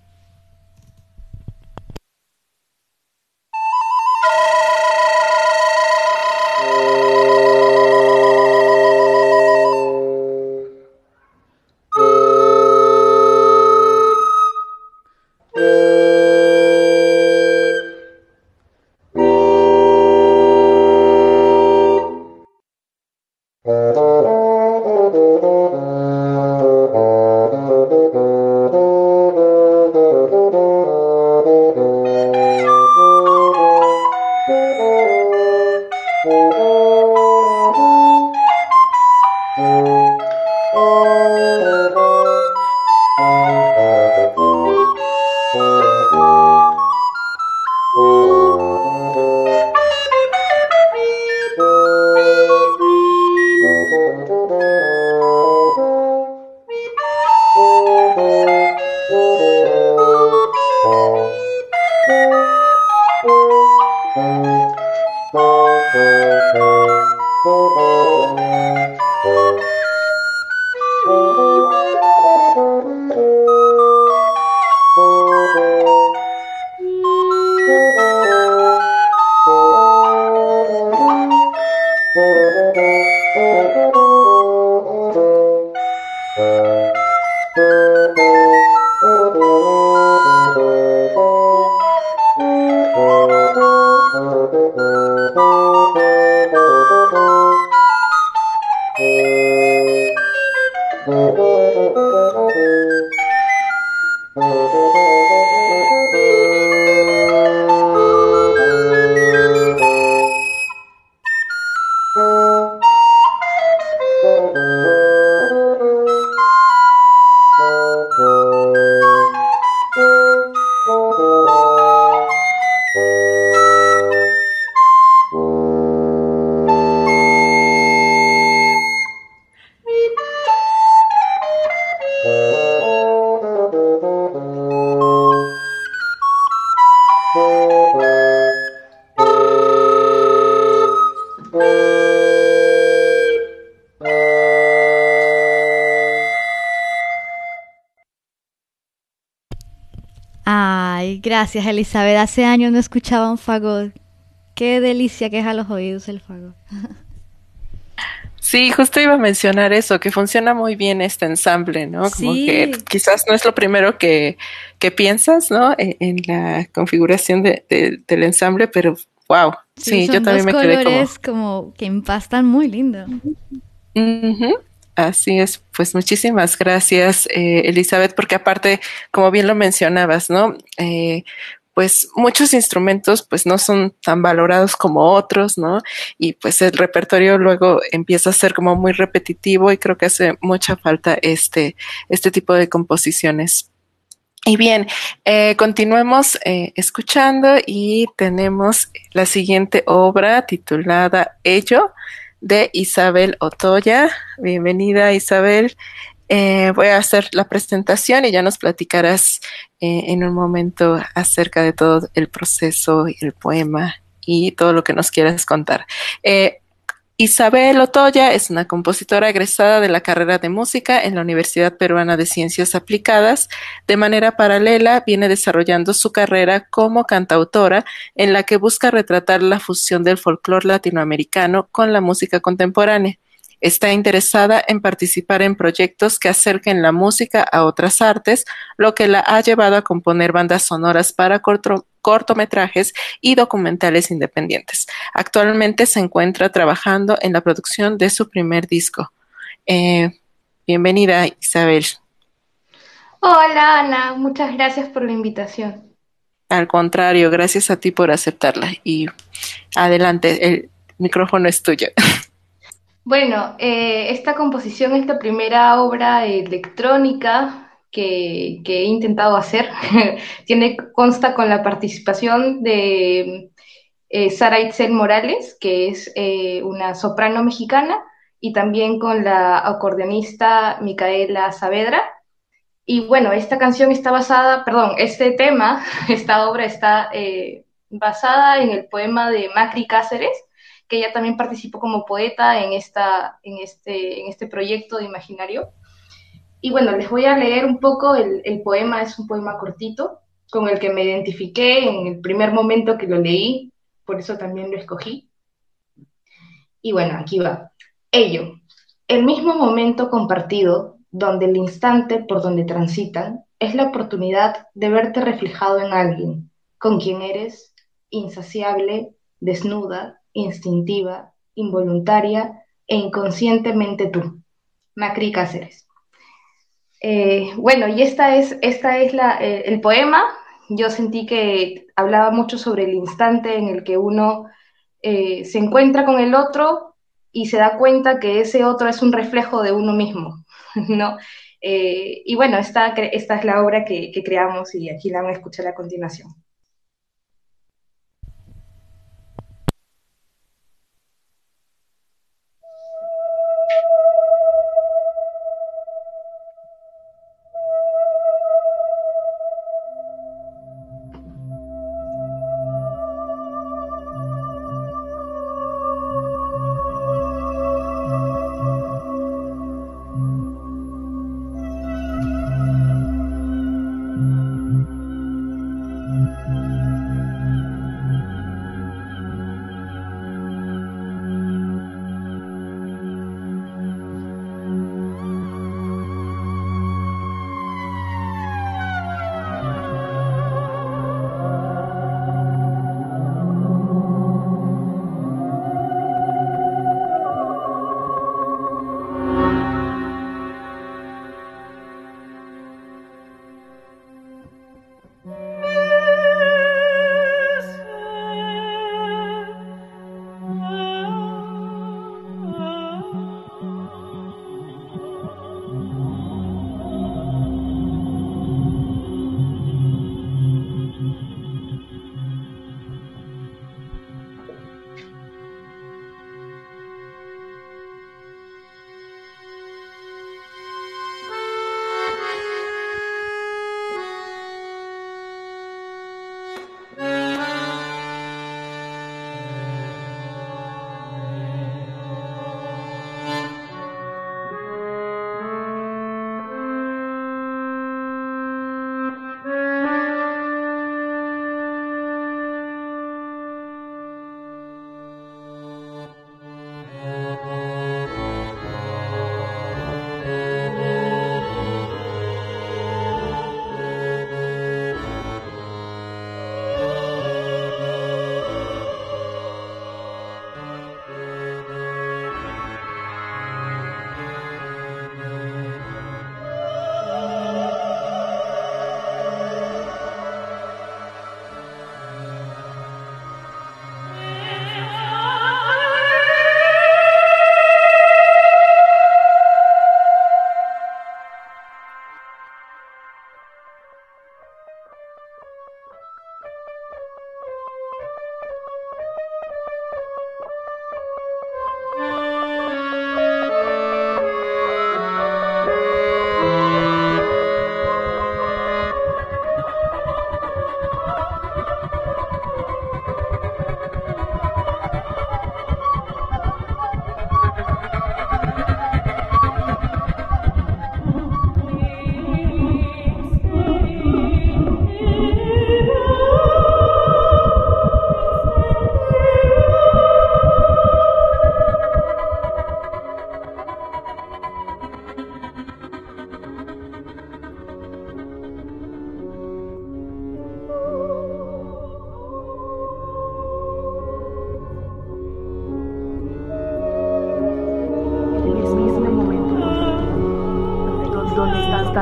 Ay, gracias Elizabeth. Hace años no escuchaba un fagot. Qué delicia que es a los oídos el fagot.
Sí, justo iba a mencionar eso, que funciona muy bien este ensamble, ¿no? Como
Sí.
que quizás no es lo primero que, que piensas, ¿no? En, en la configuración de, de, del ensamble, pero wow. Sí,
Sí,
yo
son
también
dos
me quedé como...
colores como que empastan muy lindo.
Ujú. Así es, pues muchísimas gracias, eh, Elizabeth, porque aparte, como bien lo mencionabas, ¿no? Eh, pues muchos instrumentos pues no son tan valorados como otros, ¿no? Y pues el repertorio luego empieza a ser como muy repetitivo y creo que hace mucha falta este, este tipo de composiciones. Y bien, eh, continuemos eh, escuchando y tenemos la siguiente obra titulada Ello, de Isabel Otoya. Bienvenida, Isabel. Eh, voy a hacer la presentación y ya nos platicarás eh, en un momento acerca de todo el proceso y el poema y todo lo que nos quieras contar. Eh, Isabel Otoya es una compositora egresada de la carrera de música en la Universidad Peruana de Ciencias Aplicadas. De manera paralela, viene desarrollando su carrera como cantautora, en la que busca retratar la fusión del folclore latinoamericano con la música contemporánea. Está interesada en participar en proyectos que acerquen la música a otras artes, lo que la ha llevado a componer bandas sonoras para corto, cortometrajes y documentales independientes. Actualmente se encuentra trabajando en la producción de su primer disco. Eh, bienvenida, Isabel.
Hola, Ana. Muchas gracias por la invitación.
Al contrario, gracias a ti por aceptarla. Y adelante, el micrófono es tuyo.
Bueno, eh, esta composición es la primera obra electrónica que, que he intentado hacer. Tiene, consta con la participación de eh, Sara Itzel Morales, que es eh, una soprano mexicana, y también con la acordeonista Micaela Saavedra. Y bueno, esta canción está basada, perdón, este tema, esta obra está eh, basada en el poema de Macri Cáceres, que ella también participó como poeta en, esta, en, este, en este proyecto de imaginario. Y bueno, les voy a leer un poco, el, el poema es un poema cortito, con el que me identifiqué en el primer momento que lo leí, por eso también lo escogí. Y bueno, aquí va. Ello, el mismo momento compartido, donde el instante por donde transitan, es la oportunidad de verte reflejado en alguien, con quien eres insaciable, desnuda, instintiva, involuntaria e inconscientemente tú. Macri Cáceres. Eh, bueno, y esta es, esta es la, eh, el poema. Yo sentí que hablaba mucho sobre el instante en el que uno eh, se encuentra con el otro y se da cuenta que ese otro es un reflejo de uno mismo, ¿no? Eh, y bueno, esta, esta es la obra que, que creamos y aquí la van a escuchar a continuación.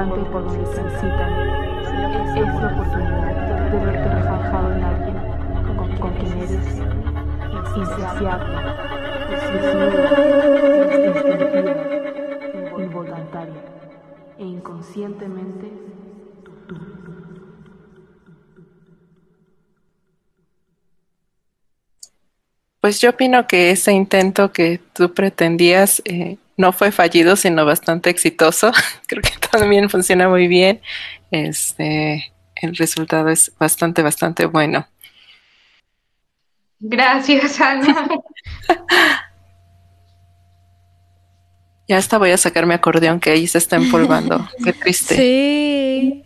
importante por donde transitan es la oportunidad de verte reflejado en alguien con, con quien eres insaciable, desnuda, instintiva, involuntaria e inconscientemente tú.
Pues yo opino que ese intento que tú pretendías eh, no fue fallido, sino bastante exitoso. Creo que también funciona muy bien. Este, el resultado es bastante, bastante bueno.
Gracias, Ana.
Ya hasta voy a sacar mi acordeón que ahí se está empolvando. Qué triste.
Sí.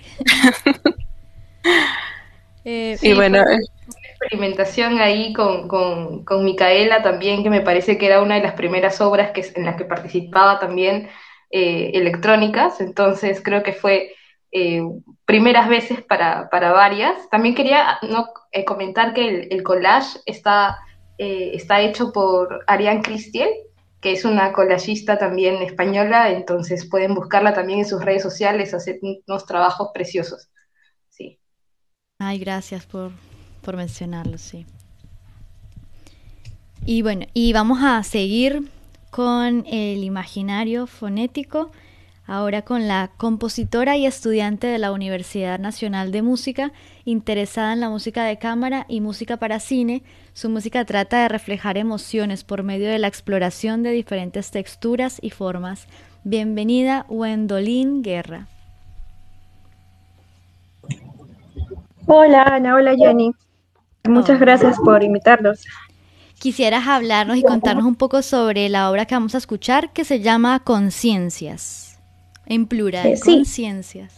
eh,
Y
Sí,
bueno,
fue
eh,
una experimentación ahí con, con, con Micaela también, que me parece que era una de las primeras obras que, en las que participaba también eh, electrónicas, entonces creo que fue eh, primeras veces para, para varias. También quería no, eh, comentar que el, el collage está, eh, está hecho por Ariane Cristiel, que es una collagista también española, entonces pueden buscarla también en sus redes sociales, hace unos trabajos preciosos. Sí.
Ay, gracias por, por mencionarlo, sí. Y bueno, y vamos a seguir con el imaginario fonético, ahora con la compositora y estudiante de la Universidad Nacional de Música, interesada en la música de cámara y música para cine. Su música trata de reflejar emociones por medio de la exploración de diferentes texturas y formas. Bienvenida, Wendolyn Guerra.
Hola Ana, hola Jenny. Muchas
Hola.
gracias por invitarnos.
Quisieras hablarnos y contarnos un poco sobre la obra que vamos a escuchar, que se llama Conciencias, en plural,
Eh, sí,
Conciencias.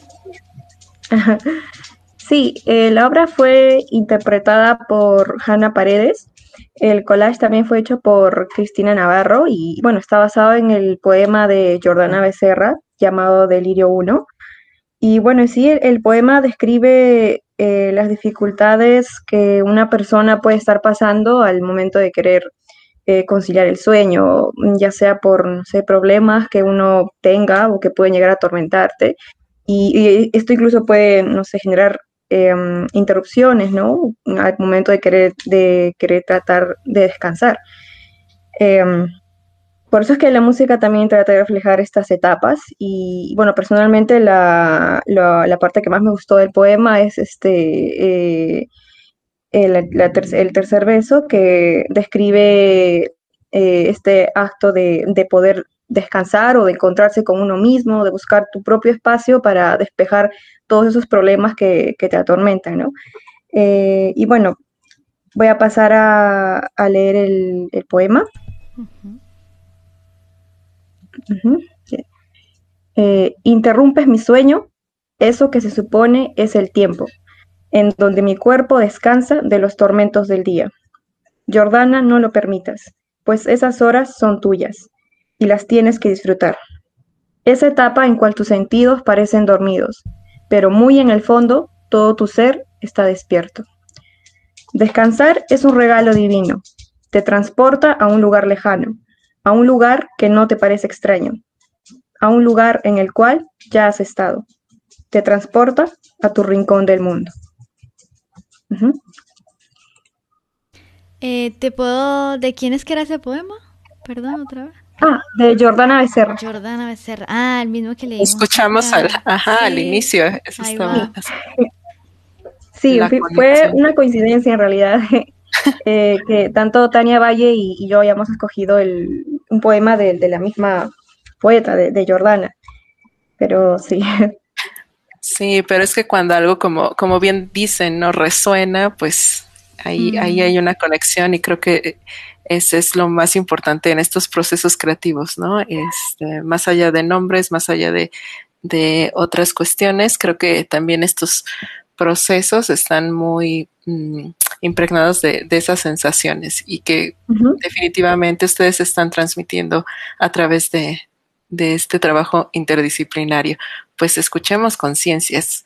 sí, eh, la obra fue interpretada por Hanna Paredes. El collage también fue hecho por Cristina Navarro y bueno, está basado en el poema de Jordana Becerra llamado Delirio uno. Y bueno, en sí, el, el poema describe eh, las dificultades que una persona puede estar pasando al momento de querer eh, conciliar el sueño, ya sea por, no sé, problemas que uno tenga o que pueden llegar a atormentarte. Y, y esto incluso puede, no sé, generar eh, interrupciones, ¿no? Al momento de querer, de querer tratar de descansar. Eh, por eso es que la música también trata de reflejar estas etapas y bueno, personalmente la, la, la parte que más me gustó del poema es este, eh, el, la ter el tercer verso que describe eh, este acto de, de poder descansar o de encontrarse con uno mismo, de buscar tu propio espacio para despejar todos esos problemas que, que te atormentan, ¿no? Eh, y bueno, voy a pasar a, a leer el, el poema.
Uh-huh.
Uh-huh. Sí. Eh, interrumpes mi sueño, eso que se supone es el tiempo, en donde mi cuerpo descansa de los tormentos del día. Jordana, no lo permitas, pues esas horas son tuyas y las tienes que disfrutar. Esa etapa en cual tus sentidos parecen dormidos, pero muy en el fondo todo tu ser está despierto. Descansar es un regalo divino, te transporta a un lugar lejano, a un lugar que no te parece extraño, a un lugar en el cual ya has estado. Te transporta a tu rincón del mundo. Uh-huh.
Eh, ¿te puedo... ¿De quién es que era ese poema? Perdón, otra vez.
Ah, de Jordana Becerra.
Jordana Becerra. Ah, el mismo que leímos.
Escuchamos al, ajá,
sí,
al inicio. Eso
ahí
estaba.
va.
Sí, fue una coincidencia en realidad. eh, que tanto Tania Valle y, y yo hayamos escogido el, un poema de, de la misma poeta, de, de Jordana. Pero sí.
Sí, pero es que cuando algo como, como bien dicen, no resuena, pues ahí, mm. ahí hay una conexión y creo que ese es lo más importante en estos procesos creativos, ¿no? Este, más allá de nombres, más allá de, de otras cuestiones, creo que también estos procesos están muy mmm, impregnados de, de esas sensaciones y que uh-huh. definitivamente ustedes están transmitiendo a través de, de este trabajo interdisciplinario. Pues escuchemos Conciencias.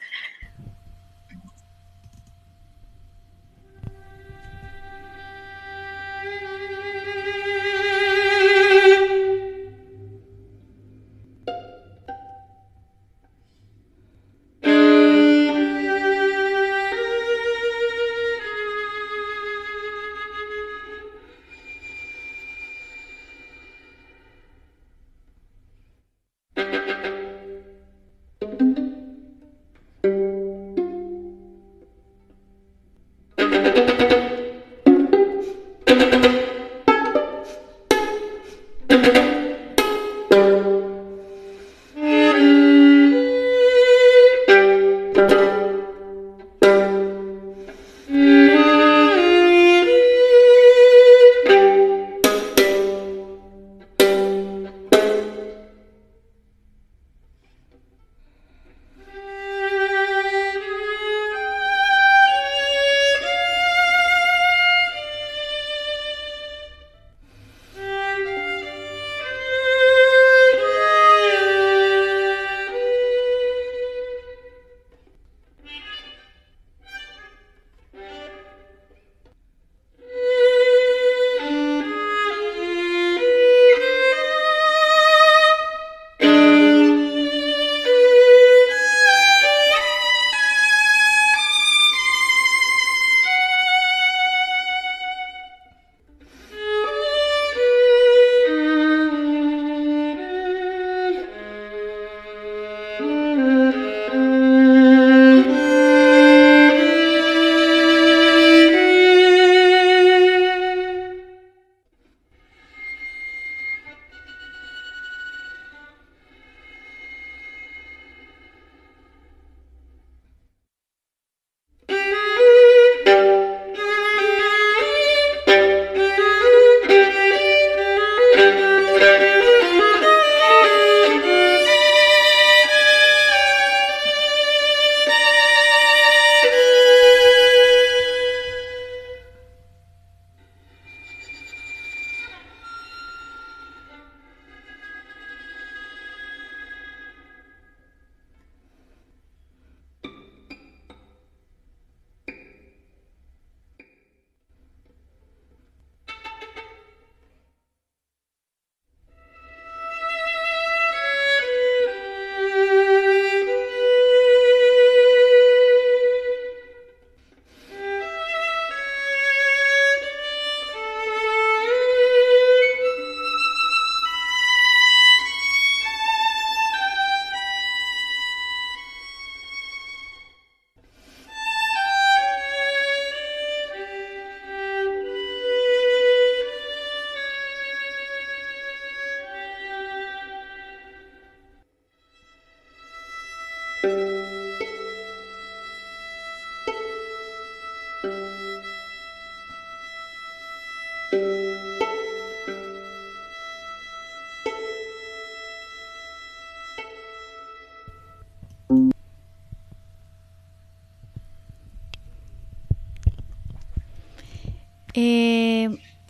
Eh,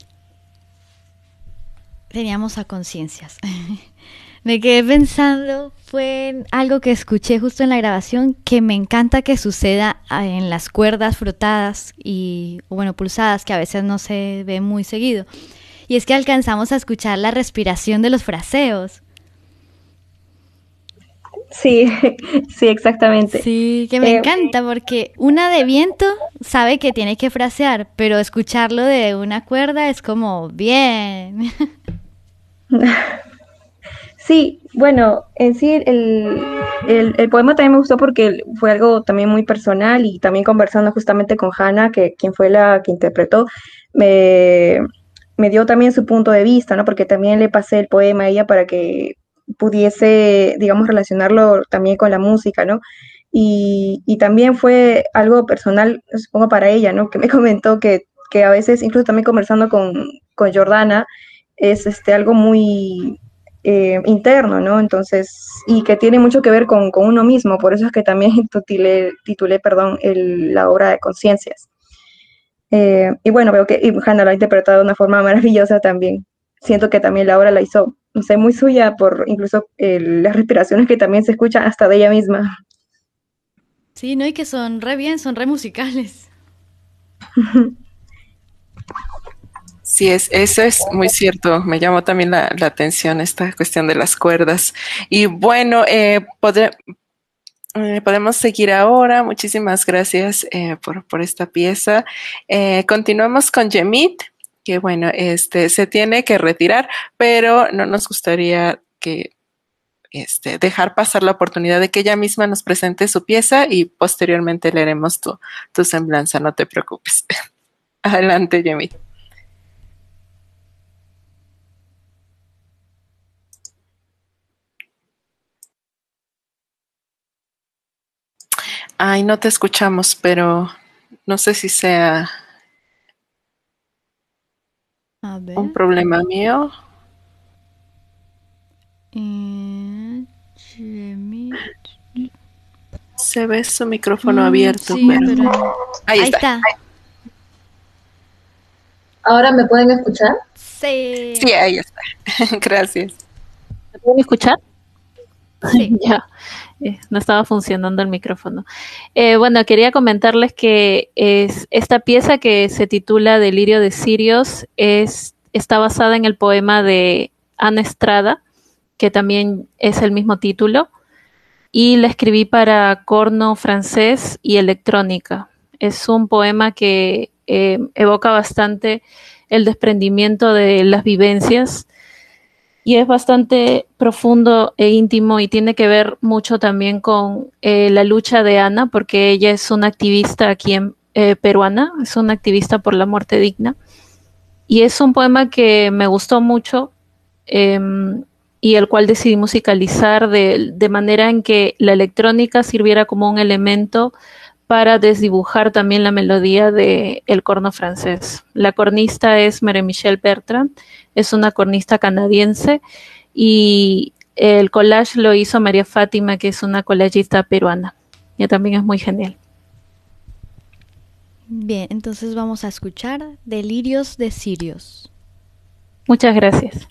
teníamos a conciencias. Me quedé pensando, fue en algo que escuché justo en la grabación, que me encanta que suceda en las cuerdas frotadas y, bueno, pulsadas, que a veces no se ve muy seguido. Y es que alcanzamos a escuchar la respiración de los fraseos.
Sí, sí, exactamente.
Sí, que me
Eh,
encanta porque una de viento sabe que tiene que frasear, pero escucharlo de una cuerda es como bien.
Sí, bueno, en sí el, el, el poema también me gustó porque fue algo también muy personal y también conversando justamente con Hannah, que quien fue la que interpretó, me, me dio también su punto de vista, ¿no? Porque también le pasé el poema a ella para que pudiese, digamos, relacionarlo también con la música, ¿no? Y, y también fue algo personal, supongo, para ella, ¿no? Que me comentó que, que a veces, incluso también conversando con, con Jordana, es este, algo muy eh, interno, ¿no? Entonces, y que tiene mucho que ver con, con uno mismo, por eso es que también titulé, titulé perdón, el, la obra de Conciencias. Eh, y bueno, veo que y Hannah lo ha interpretado de una forma maravillosa también. Siento que también la obra la hizo, no sé, muy suya por incluso eh, las respiraciones que también se escuchan hasta de ella misma.
Sí, ¿no? Y que son re bien, son re musicales.
Sí, es, eso es muy cierto. Me llamó también la, la atención esta cuestión de las cuerdas. Y bueno, eh, podré, eh, podemos seguir ahora. Muchísimas gracias eh, por, por esta pieza. Eh, continuamos con Yemit, que bueno, este se tiene que retirar, pero no nos gustaría que este, dejar pasar la oportunidad de que ella misma nos presente su pieza y posteriormente leeremos tu, tu semblanza. No te preocupes. Adelante, Yemit. Ay, no te escuchamos, pero no sé si sea
A ver.
un problema mío.
Eh, Yemit.
Se ve su micrófono
Mm,
abierto,
sí,
pero...
pero...
Ahí,
Ahí
está.
está.
¿Ahora me pueden escuchar?
Sí.
Sí, ahí está. Gracias.
¿Me pueden escuchar?
Sí.
Ya, eh, no estaba funcionando el micrófono. Eh, bueno, quería comentarles que es, esta pieza que se titula Delirio de Sirios es, está basada en el poema de Ana Estrada, que también es el mismo título, y la escribí para corno francés y electrónica. Es un poema que eh, evoca bastante el desprendimiento de las vivencias y es bastante profundo e íntimo y tiene que ver mucho también con eh, la lucha de Ana, porque ella es una activista aquí en eh, peruana, es una activista por la muerte digna. Y es un poema que me gustó mucho eh, y el cual decidí musicalizar de, de manera en que la electrónica sirviera como un elemento para desdibujar también la melodía de El corno francés. La cornista es Marie-Michelle Bertrand, es una cornista canadiense y el collage lo hizo María Fátima, que es una collagista peruana. Y también es muy genial.
Bien, entonces vamos a escuchar Delirios de Sirios.
Muchas gracias.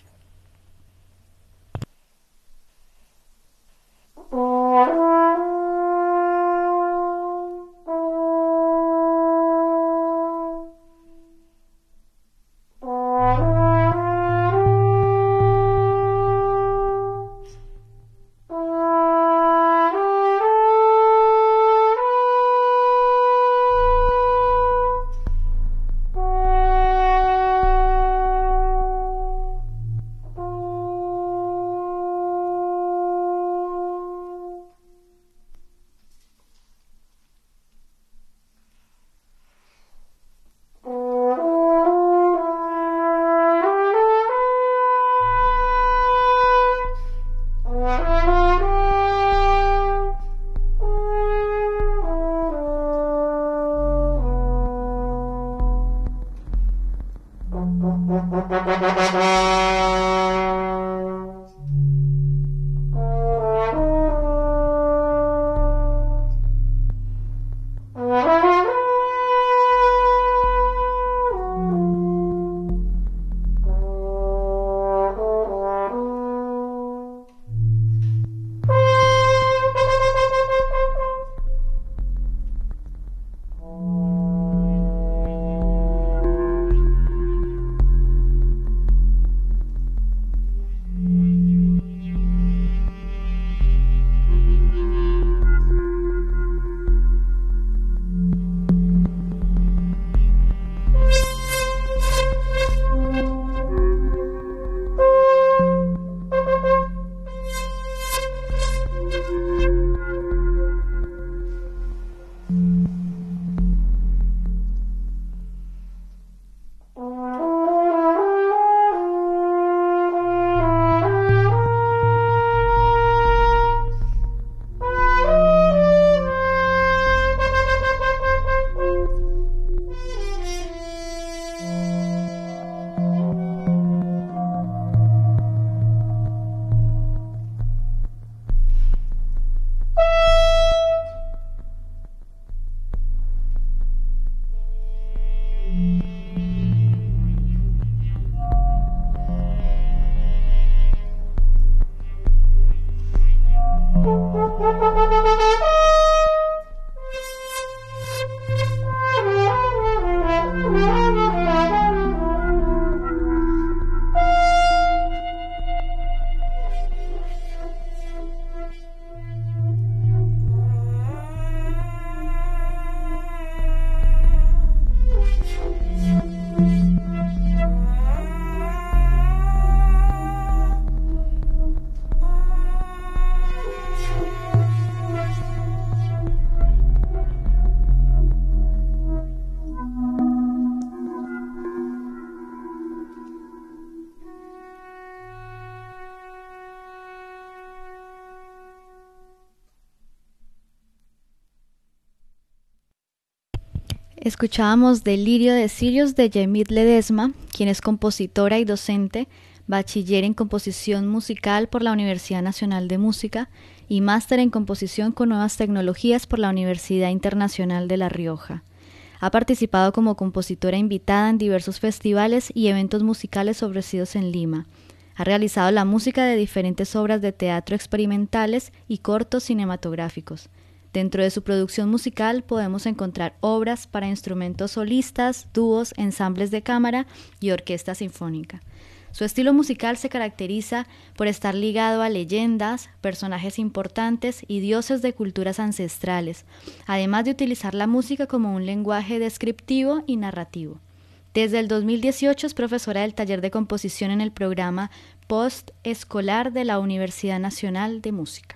Escuchábamos Delirio de Sirios de Yemit Ledesma, quien es compositora y docente, bachiller en composición musical por la Universidad Nacional de Música y máster en composición con nuevas tecnologías por la Universidad Internacional de La Rioja. Ha participado como compositora invitada en diversos festivales y eventos musicales ofrecidos en Lima. Ha realizado la música de diferentes obras de teatro experimentales y cortos cinematográficos. Dentro de su producción musical podemos encontrar obras para instrumentos solistas, dúos, ensambles de cámara y orquesta sinfónica. Su estilo musical se caracteriza por estar ligado a leyendas, personajes importantes y dioses de culturas ancestrales, además de utilizar la música como un lenguaje descriptivo y narrativo. Desde el dos mil dieciocho es profesora del taller de composición en el programa Post-Escolar de la Universidad Nacional de Música.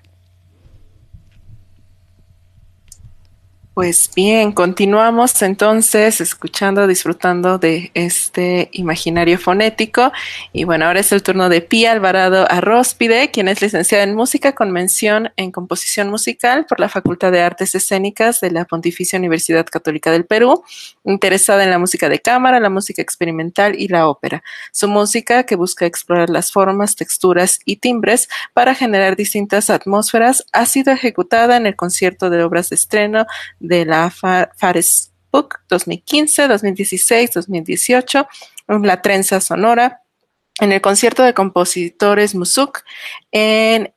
Pues bien, continuamos entonces escuchando, disfrutando de este imaginario fonético. Y bueno, ahora es el turno de Pía Alvarado Arróspide, quien es licenciada en música con mención en composición musical por la Facultad de Artes Escénicas de la Pontificia Universidad Católica del Perú, interesada en la música de cámara, la música experimental y la ópera. Su música, que busca explorar las formas, texturas y timbres para generar distintas atmósferas, ha sido ejecutada en el concierto de obras de estreno de la Faresbook dos mil quince, dos mil dieciséis, dos mil dieciocho, La Trenza Sonora, en el concierto de compositores Musuk, en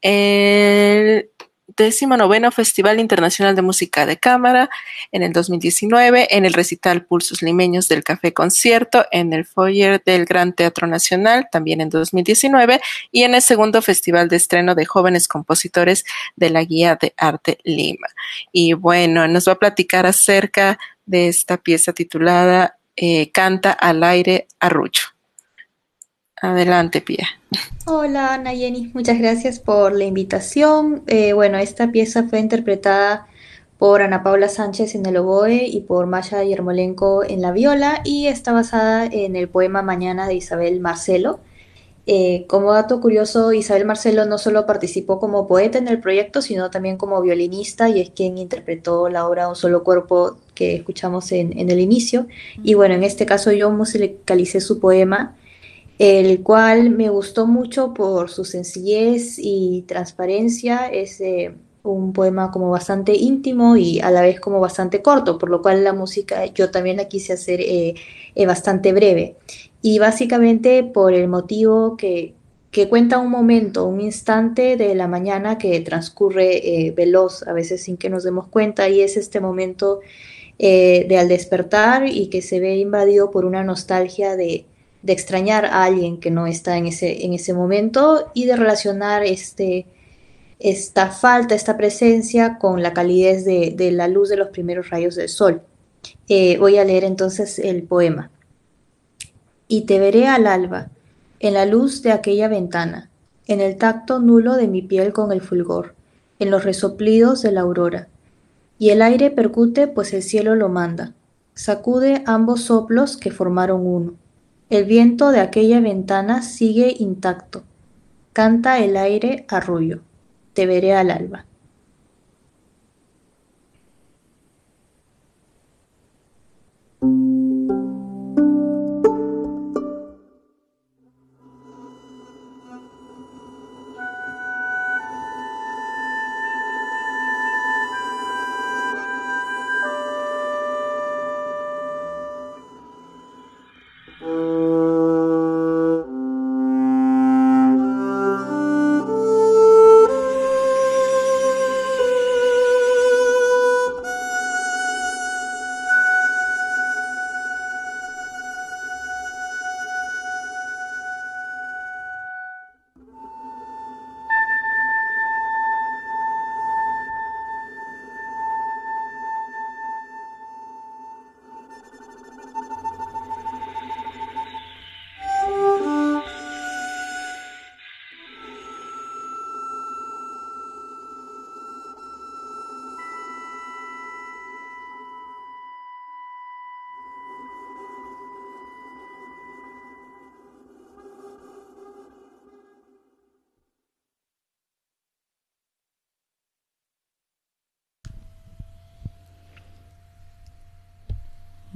el decimonoveno Festival Internacional de Música de Cámara en el dos mil diecinueve, en el recital Pulsos Limeños del Café Concierto, en el foyer del Gran Teatro Nacional, también en dos mil diecinueve, y en el segundo Festival de Estreno de Jóvenes Compositores de la Guía de Arte Lima. Y bueno, nos va a platicar acerca de esta pieza titulada eh, Canta al aire Arrullo. Adelante, Pía.
Hola, Nayeni. Muchas gracias por la invitación. Eh, bueno, esta pieza fue interpretada por Ana Paula Sánchez en el oboe y por Masha Yermolenko en la viola y está basada en el poema Mañana de Isabel Marcelo. Eh, como dato curioso, Isabel Marcelo no solo participó como poeta en el proyecto, sino también como violinista y es quien interpretó la obra Un Solo Cuerpo que escuchamos en, en el inicio. Y bueno, en este caso yo musicalicé su poema, el cual me gustó mucho por su sencillez y transparencia. Es eh, un poema como bastante íntimo y a la vez como bastante corto, por lo cual la música yo también la quise hacer eh, eh, bastante breve. Y básicamente por el motivo que, que cuenta un momento, un instante de la mañana que transcurre eh, veloz, a veces sin que nos demos cuenta, y es este momento eh, de al despertar y que se ve invadido por una nostalgia de de extrañar a alguien que no está en ese, en ese momento y de relacionar este, esta falta, esta presencia con la calidez de, de la luz de los primeros rayos del sol. Eh, voy a leer entonces el poema. Y te veré al alba, en la luz de aquella ventana, en el tacto nulo de mi piel con el fulgor, en los resoplidos de la aurora. Y el aire percute pues el cielo lo manda, sacude ambos soplos que formaron uno. El viento de aquella ventana sigue intacto. Canta el aire arrullo. Te veré al alba.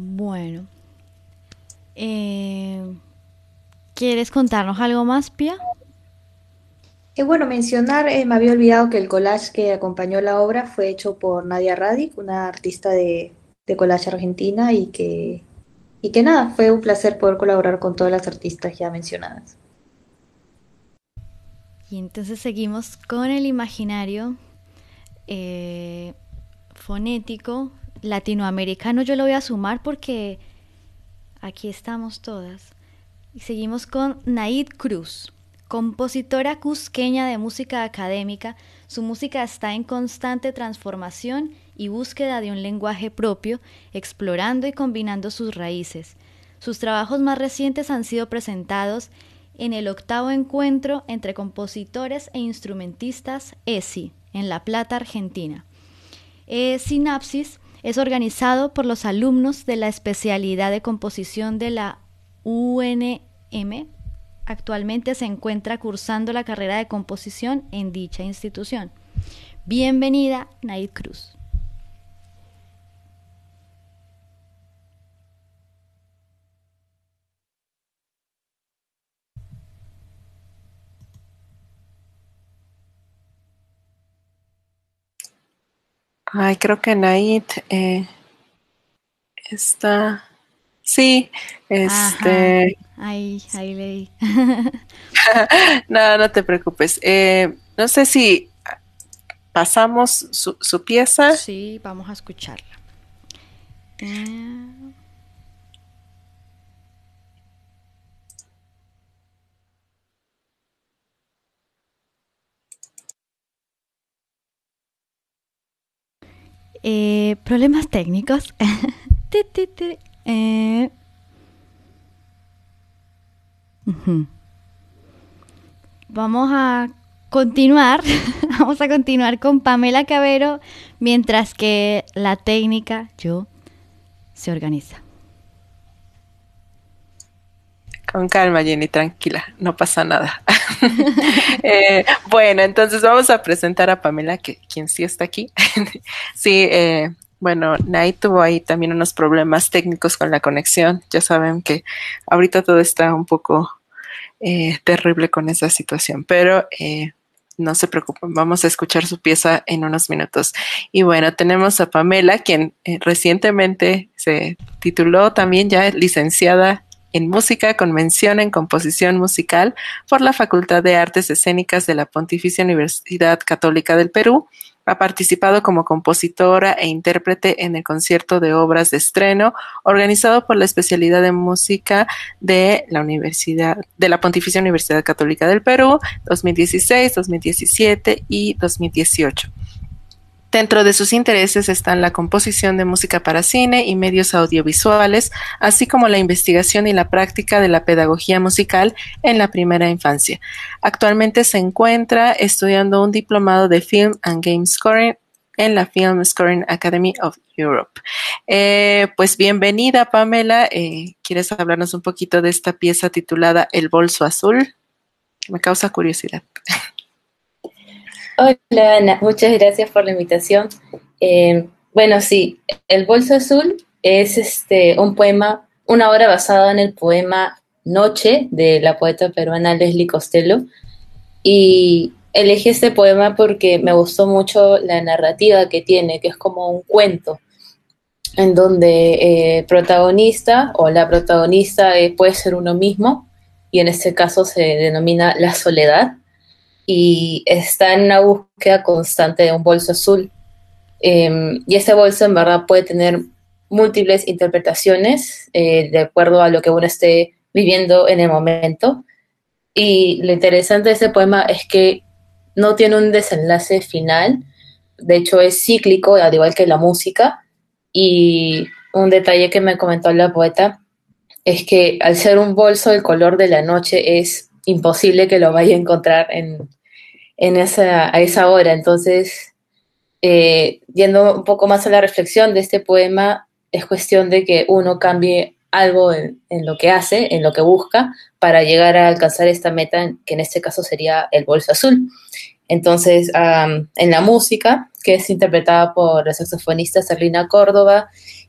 Bueno. Eh, ¿Quieres contarnos algo más, Pia?
Eh, bueno, mencionar, eh, me había olvidado que el collage que acompañó la obra fue hecho por Nadia Radic, una artista de, de collage argentina, y que, y que nada, fue un placer poder colaborar con todas las artistas ya mencionadas.
Y entonces seguimos con el imaginario eh, fonético latinoamericano. Yo lo voy a sumar porque aquí estamos todas. Y seguimos con Naid Cruz. Compositora cusqueña de música académica, su música está en constante transformación y búsqueda de un lenguaje propio, explorando y combinando sus raíces. Sus trabajos más recientes han sido presentados en el octavo encuentro entre compositores e instrumentistas E S I, en La Plata, Argentina. Eh, Sinapsis es organizado por los alumnos de la especialidad de composición de la U N M. Actualmente se encuentra cursando la carrera de composición en dicha institución. Bienvenida, Naid Cruz.
Ay, creo que Naid eh, está... Sí, este...
Ajá. Ahí, ahí leí.
No, no te preocupes. Eh, no sé si pasamos su, su pieza.
Sí, vamos a escucharla. Eh... Eh, problemas técnicos. eh... uh-huh. Vamos a continuar. Vamos a continuar con Pamela Cavero mientras que la técnica, yo, se organiza.
Con calma, Jenny, tranquila, no pasa nada. eh, bueno, entonces vamos a presentar a Pamela, que quien sí está aquí. sí, eh, bueno, Naid tuvo ahí también unos problemas técnicos con la conexión. Ya saben que ahorita todo está un poco eh, terrible con esa situación, pero eh, no se preocupen, vamos a escuchar su pieza en unos minutos. Y bueno, tenemos a Pamela, quien eh, recientemente se tituló también ya licenciada en música con mención en composición musical por la Facultad de Artes Escénicas de la Pontificia Universidad Católica del Perú. Ha participado como compositora e intérprete en el concierto de obras de estreno organizado por la especialidad de música de la Universidad de la Pontificia Universidad Católica del Perú dos mil dieciséis, dos mil diecisiete y dos mil dieciocho. Dentro de sus intereses están la composición de música para cine y medios audiovisuales, así como la investigación y la práctica de la pedagogía musical en la primera infancia. Actualmente se encuentra estudiando un diplomado de Film and Game Scoring en la Film Scoring Academy of Europe. Eh, pues bienvenida, Pamela. Eh, ¿Quieres hablarnos un poquito de esta pieza titulada El Bolso Azul? Me causa curiosidad.
Hola Ana, muchas gracias por la invitación. Eh, bueno, sí, El Bolso Azul es este, un poema, una obra basada en el poema Noche de la poeta peruana Leslie Costello, y elegí este poema porque me gustó mucho la narrativa que tiene, que es como un cuento, en donde el eh, protagonista o la protagonista eh, puede ser uno mismo, y en este caso se denomina la soledad, y está en una búsqueda constante de un bolso azul. Eh, y este bolso en verdad puede tener múltiples interpretaciones eh, de acuerdo a lo que uno esté viviendo en el momento. Y lo interesante de este poema es que no tiene un desenlace final, de hecho es cíclico, al igual que la música. Y un detalle que me comentó la poeta es que al ser un bolso, el color de la noche es imposible que lo vaya a encontrar en, en esa, a esa hora. Entonces, eh, yendo un poco más a la reflexión de este poema, es cuestión de que uno cambie algo en, en lo que hace, en lo que busca, para llegar a alcanzar esta meta, que en este caso sería el bolso azul. Entonces, um, en la música, que es interpretada por la saxofonista Serlina Córdoba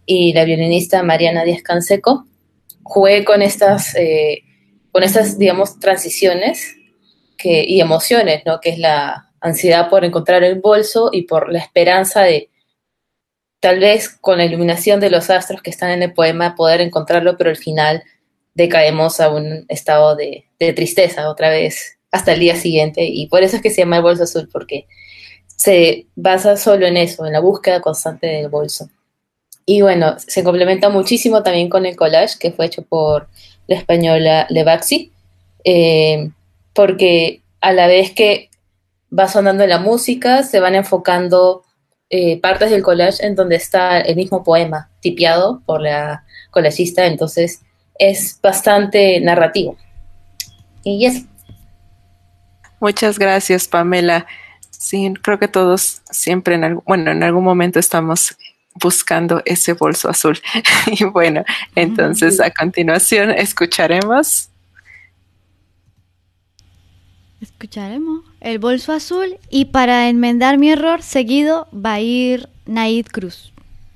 y la violinista Mariana Díaz Canseco. Jugué con estas, eh, con estas, digamos, transiciones que, y emociones, ¿no? Que es la ansiedad por encontrar el bolso y por la esperanza de, tal vez con la iluminación de los astros que están en el poema, poder encontrarlo, pero al final decaemos a un estado de, de tristeza otra vez hasta el día siguiente. Y por eso es que se llama El Bolso Azul, porque se basa solo en eso, en la búsqueda constante del bolso. Y bueno, se complementa muchísimo también con el collage que fue hecho por la española Levaxi, eh, porque a la vez que va sonando la música, se van enfocando eh, partes del collage en donde está el mismo poema tipiado por la collagista, entonces es bastante narrativo. Y eso.
Muchas gracias, Pamela. Sí, creo que todos siempre, en algún, bueno, en algún momento estamos buscando ese bolso azul. Y bueno, entonces a continuación escucharemos.
Escucharemos El Bolso Azul, y para enmendar mi error seguido va a ir Naid Cruz.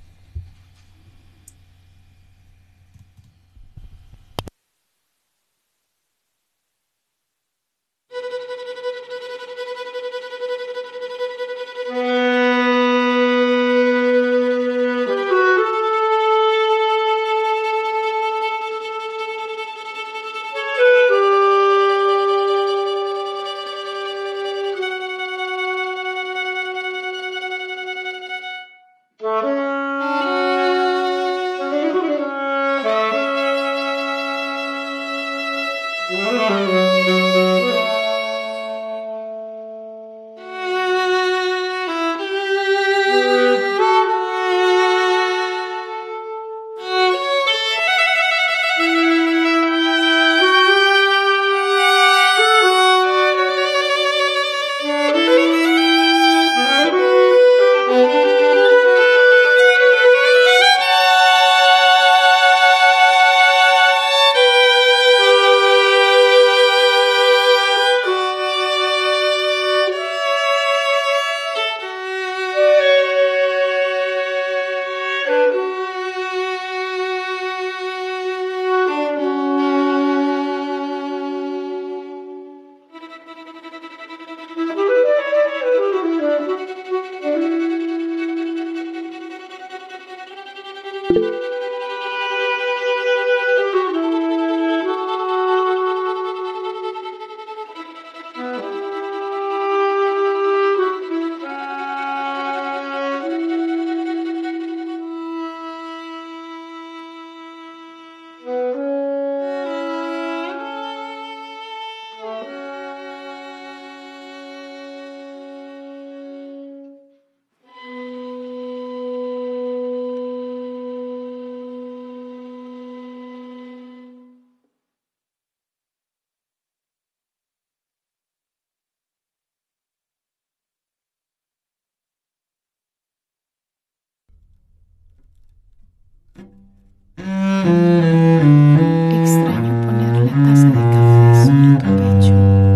Extraño poner la taza de café sobre tu pecho.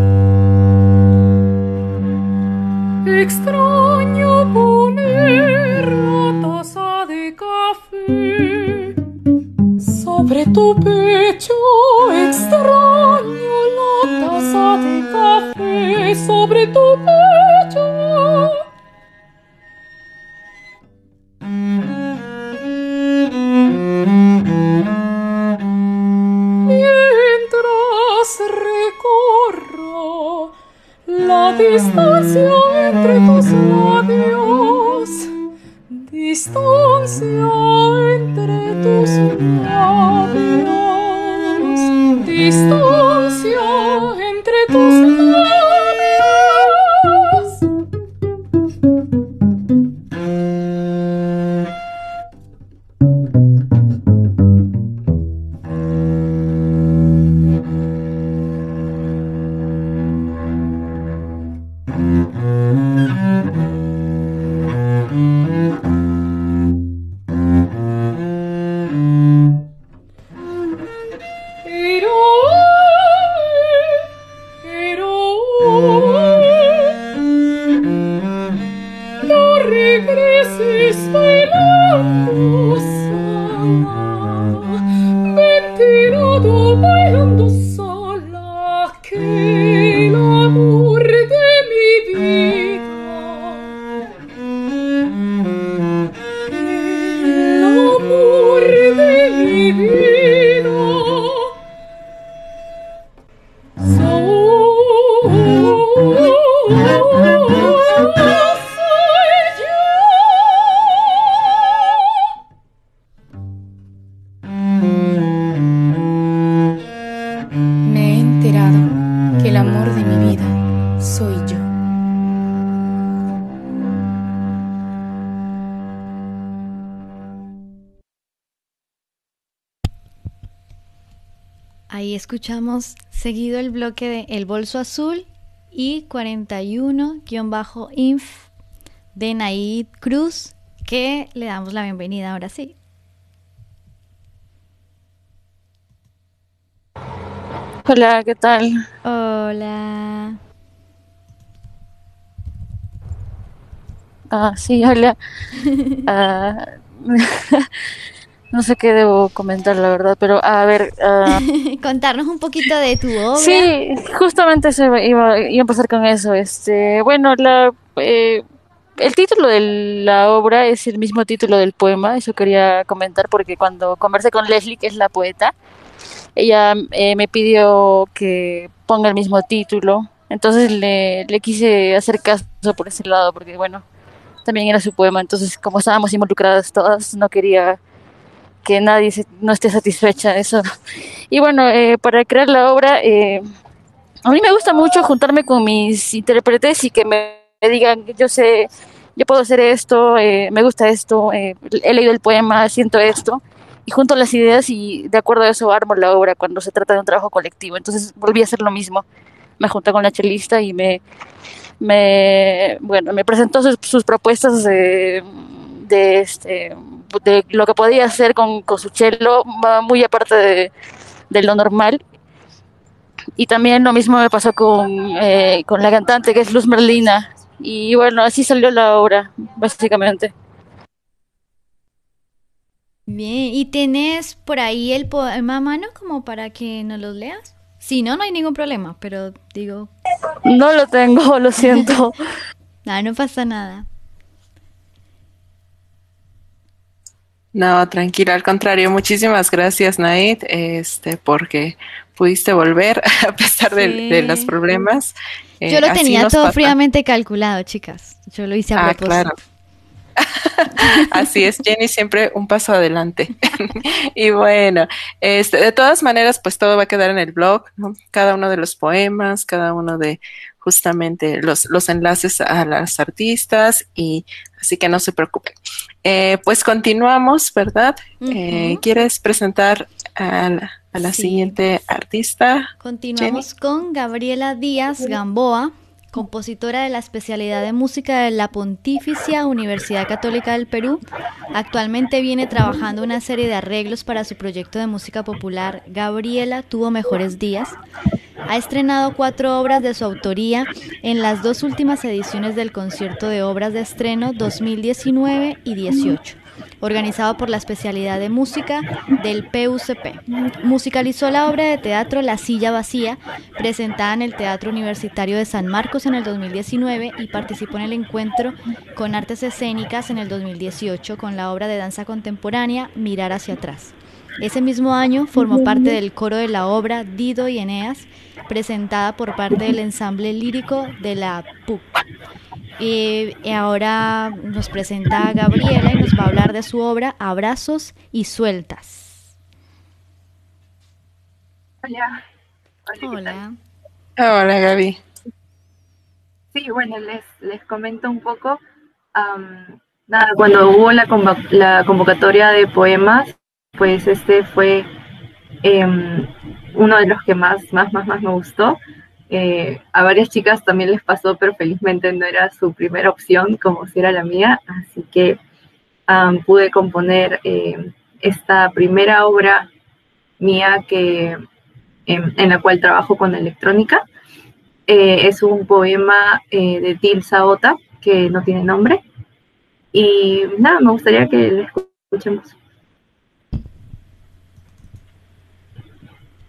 Extraño poner la taza de café sobre tu pecho. Extraño la taza de café sobre tu pecho. Recorro la distancia entre tus labios, distancia entre tus labios, distancia entre tus labios. Pero vado bailando sola, que el amor de mi vida, el amor de mi vida,
Me he enterado que el amor de mi vida soy yo.
Ahí escuchamos seguido el bloque de El Bolso Azul y cuarenta y uno-inf de Naid Cruz, que le damos la bienvenida ahora sí.
Hola, ¿qué tal?
Hola.
Ah, sí, hola. Ah, no sé qué debo comentar, la verdad, pero a ver. ah,
Contarnos un poquito de tu obra.
sí, justamente eso iba, iba, iba a empezar con eso. Este, bueno, la, eh, el título de la obra es el mismo título del poema. Eso quería comentar porque cuando conversé con Leslie, que es la poeta, ella eh, me pidió que ponga el mismo título. Entonces le, le quise hacer caso por ese lado, porque bueno, también era su poema. Entonces, como estábamos involucradas todas, no quería que nadie se- no esté satisfecha de eso. Y bueno, eh, para crear la obra, eh, a mí me gusta mucho juntarme con mis intérpretes y que me, me digan, yo sé, yo puedo hacer esto, eh, me gusta esto, eh, he leído el poema, siento esto, y junto las ideas y de acuerdo a eso armo la obra cuando se trata de un trabajo colectivo. Entonces volví a hacer lo mismo. Me junté con la chelista y me, me bueno, me presentó sus, sus propuestas de, de, este, de lo que podía hacer con, con su cello, va muy aparte de, de lo normal. Y también lo mismo me pasó con, eh, con la cantante, que es Luz Merlina. Y bueno, así salió la obra, básicamente.
Bien, ¿y tenés por ahí el poema a mano como para que nos los leas? Si no, no hay ningún problema, pero digo...
No lo tengo, lo siento.
No, no pasa nada.
No, tranquila, al contrario, muchísimas gracias, Naid, este, porque pudiste volver a pesar de,
Sí.
de los problemas.
Yo
Eh,
lo
así
tenía
nos
todo
pasa.
fríamente calculado, chicas. Yo lo hice a
Ah,
propósito.
claro. Así es, Jenny, siempre un paso adelante. Y bueno, este, de todas maneras, pues todo va a quedar en el blog, ¿no? Cada uno de los poemas, cada uno de justamente los, los enlaces a las artistas, y así que no se preocupen. Eh, pues continuamos, ¿verdad? Eh,
Ujú.
¿quieres presentar a la, a la
Sí.
siguiente artista?
Continuamos con Gabriela Díaz Gamboa, compositora de la especialidad de música de la Pontificia Universidad Católica del Perú. Actualmente viene trabajando una serie de arreglos para su proyecto de música popular Gabriela tuvo mejores días. Ha estrenado cuatro obras de su autoría en las dos últimas ediciones del Concierto de Obras de Estreno dos mil diecinueve y dieciocho, organizado por la especialidad de música del P U C P. Musicalizó la obra de teatro La Silla Vacía, presentada en el Teatro Universitario de San Marcos en el dos mil diecinueve, y participó en el encuentro con artes escénicas en el dos mil dieciocho con la obra de danza contemporánea Mirar hacia atrás. Ese mismo año formó parte del coro de la obra Dido y Eneas, presentada por parte del ensamble lírico de la P U C. Y, y ahora nos presenta a Gabriela y nos va a hablar de su obra Abrazos y Sueltas.
Hola. Hola, ¿qué
Hola.
Hola, Gaby.
Sí, bueno, les, les comento un poco. Am, nada, cuando hubo la, convo- la convocatoria de poemas, pues este fue em, uno de los que más, más, más, más me gustó. Eh, a varias chicas también les pasó, pero felizmente no era su primera opción, como si era la mía. Así que am, pude componer eh, esta primera obra mía que, em, en la cual trabajo con electrónica. Eh, es un poema eh, de Til Saota, que no tiene nombre. Y nada, me gustaría que lo escuchemos.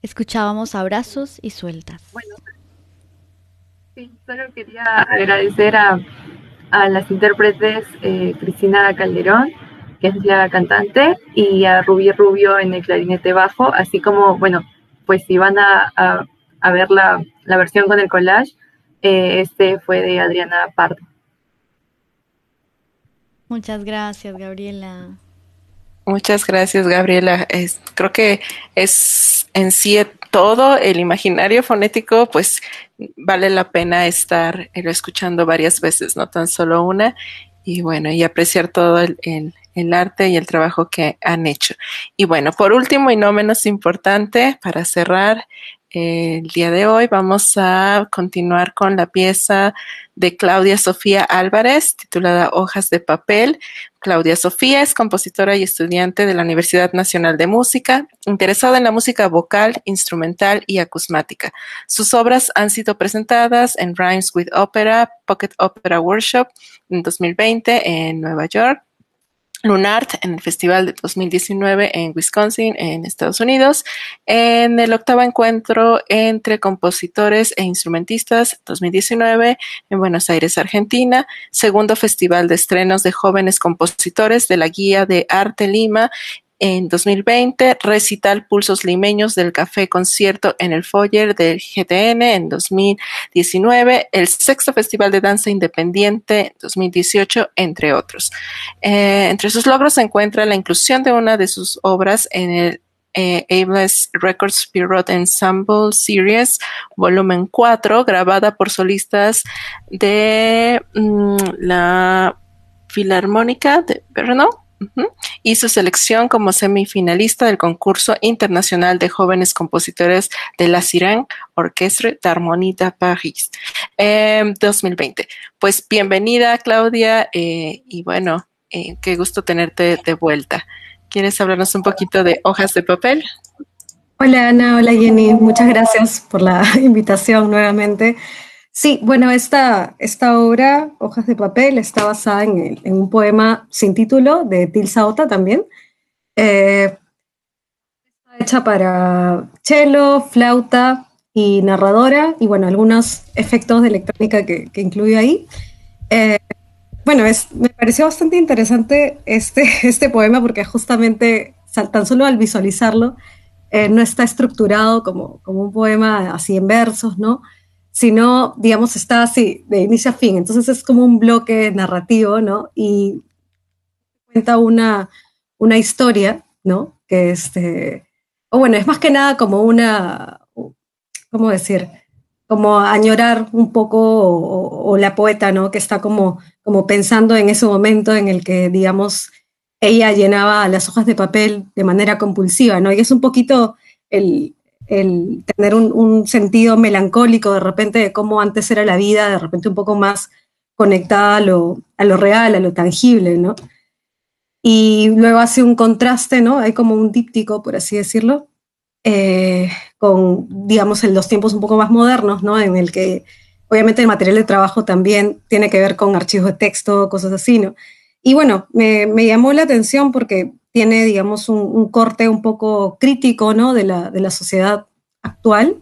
Escuchábamos Abrazos y Sueltas.
Bueno, sí, solo quería agradecer a, a las intérpretes eh, Cristina Calderón, que es la cantante, y a Rubí Rubio en el clarinete bajo, así como, bueno, pues si van a, a, a ver la, la versión con el collage, eh, este fue de Adriana Pardo.
Muchas gracias, Gabriela.
Muchas gracias, Gabriela. Es, creo que es en sí todo el imaginario fonético, pues vale la pena estar escuchando varias veces, no tan solo una, y bueno, y apreciar todo el, el, el arte y el trabajo que han hecho. Y bueno, por último y no menos importante, para cerrar eh, el día de hoy, vamos a continuar con la pieza de Claudia Sofía Álvarez, titulada Hojas de Papel. Claudia Sofía es compositora y estudiante de la Universidad Nacional de Música, interesada en la música vocal, instrumental y acusmática. Sus obras han sido presentadas en Rhymes with Opera, Pocket Opera Workshop en dos mil veinte en Nueva York, Lunart en el Festival de dos mil diecinueve en Wisconsin, en Estados Unidos, en el octavo encuentro entre compositores e instrumentistas dos mil diecinueve en Buenos Aires, Argentina, segundo Festival de Estrenos de Jóvenes Compositores de la Guía de Arte Lima en dos mil veinte, recital Pulsos Limeños del Café Concierto en el Foyer del G T N en dos mil diecinueve, el sexto Festival de Danza Independiente dos mil dieciocho, entre otros. Eh, entre sus logros se encuentra la inclusión de una de sus obras en el eh, Ables Records Bureau Ensemble Series, volumen cuatro, grabada por solistas de mm, la Filarmónica de Brno. Uh-huh. Y su selección como semifinalista del concurso internacional de jóvenes compositores de la Sirène Orchestre d'Harmonie de Paris eh, dos mil veinte. Pues bienvenida, Claudia, eh, y bueno, eh, qué gusto tenerte de vuelta. ¿Quieres hablarnos un poquito de Hojas de Papel?
Hola Ana, hola Jenny, muchas gracias por la invitación nuevamente. Sí, bueno, esta, esta obra, Hojas de Papel, está basada en, el, en un poema sin título de Tilsa Ota también. Eh, está hecha para cello, flauta y narradora, y bueno, algunos efectos de electrónica que, que incluye ahí. Eh, bueno, es, me pareció bastante interesante este, este poema porque justamente, tan solo al visualizarlo, eh, no está estructurado como, como un poema así en versos, ¿no? Sino, digamos, está así, de inicio a fin. Entonces es como un bloque narrativo, ¿no? Y cuenta una, una historia, ¿no? Que este, o bueno, es más que nada como una, ¿cómo decir? Como añorar un poco, o, o la poeta, ¿no? Que está como, como pensando en ese momento en el que, digamos, ella llenaba las hojas de papel de manera compulsiva, ¿no? Y es un poquito el... el tener un, un sentido melancólico de repente de cómo antes era la vida, de repente un poco más conectada a lo, a lo real, a lo tangible, ¿no? Y luego hace un contraste, ¿no? Hay como un díptico, por así decirlo, eh, con, digamos, en los tiempos un poco más modernos, ¿no? En el que, obviamente, el material de trabajo también tiene que ver con archivos de texto, cosas así, ¿no? Y bueno, me, me llamó la atención porque tiene, digamos, un, un corte un poco crítico, ¿no? de, la, de la sociedad actual.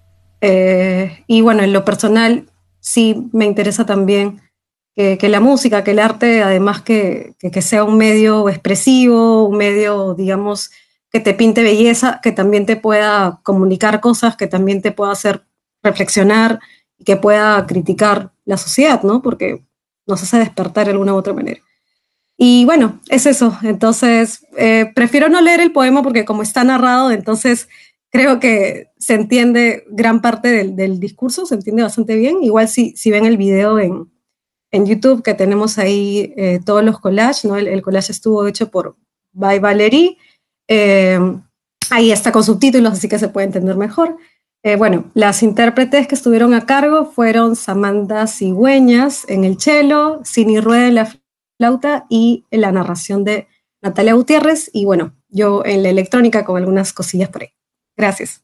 Eh, y bueno, en lo personal sí me interesa también que, que la música, que el arte, además que, que, que sea un medio expresivo, un medio, digamos, que te pinte belleza, que también te pueda comunicar cosas, que también te pueda hacer reflexionar, y que pueda criticar la sociedad, ¿no? Porque nos hace despertar de alguna u otra manera. Y bueno, es eso. Entonces, eh, prefiero no leer el poema porque como está narrado, entonces creo que se entiende gran parte del, del discurso, se entiende bastante bien. Igual si, si ven el video en, en YouTube, que tenemos ahí eh, todos los collages, ¿no? El, el collage estuvo hecho por By Valerie. Eh, ahí está con subtítulos, así que se puede entender mejor. Eh, bueno, las intérpretes que estuvieron a cargo fueron Samantha Cigüeñas en el cello, Cini Rueda en la flauta y en la narración de Natalia Gutiérrez, y bueno, yo en la electrónica con algunas cosillas por ahí. Gracias.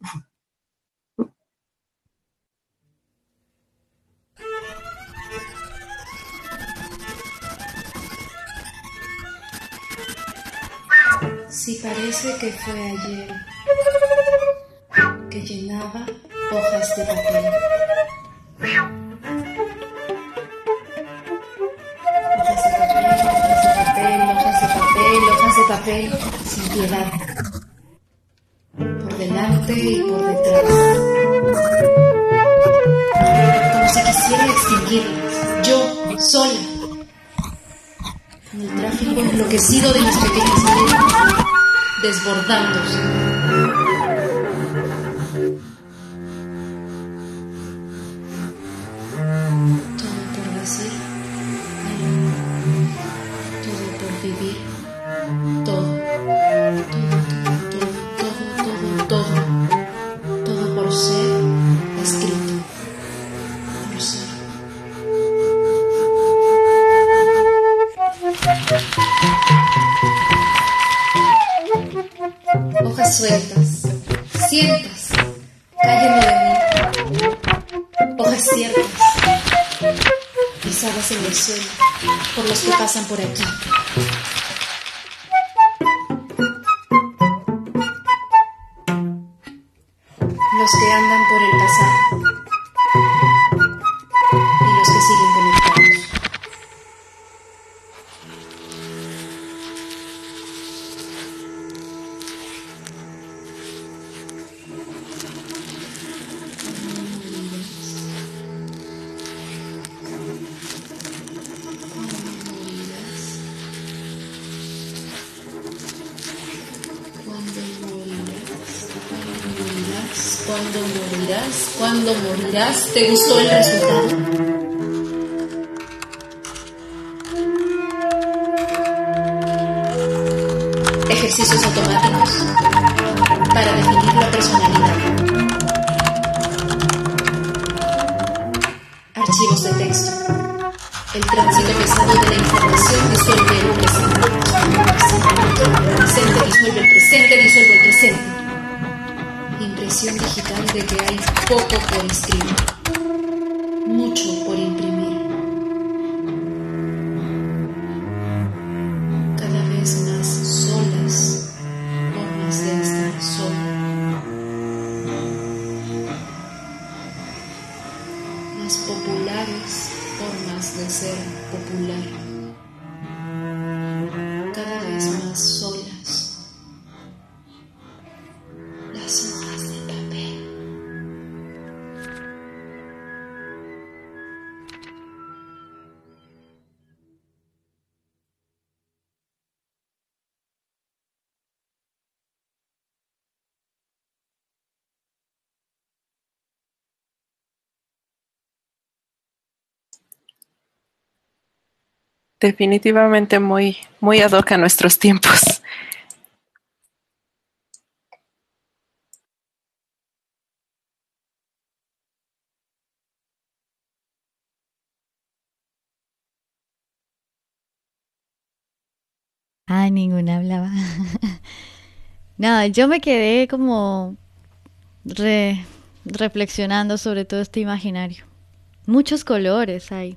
Si parece que fue ayer, que llenaba hojas de papel. Hojas de papel, hojas de papel, hojas de papel, hojas de papel, sin piedad. Por delante y por detrás. Como si quisiera extinguirlas, yo, sola. En el tráfico enloquecido de mis pequeñas vidas, desbordándose. Todo por decir, todo por vivir, todo, todo, todo, todo, todo, todo, todo por ser escrito, por ser. Hojas sueltas, cientas, cayendo de mí. Hojas ciertas, pisadas en el suelo por los que pasan por aquí. Los que andan por el pasado y los que siguen conectados. ¿Cuándo morirás? ¿Cuándo morirás? ¿Te gustó el resultado? Ejercicios automáticos para definir la personalidad. Archivos de texto. El tránsito pesado de la información disuelve el presente. El presente disuelve el presente, disuelve el presente. Impresión digital de que hay poco por escribir, mucho por imprimir. Cada vez más solas formas de estar sola. Más populares formas de ser popular. Cada vez más solas. Las hojas de papel.
Definitivamente muy, muy ad hoc a nuestros tiempos.
Ah, ninguna hablaba. No, yo me quedé como re- reflexionando sobre todo este imaginario. Muchos colores hay.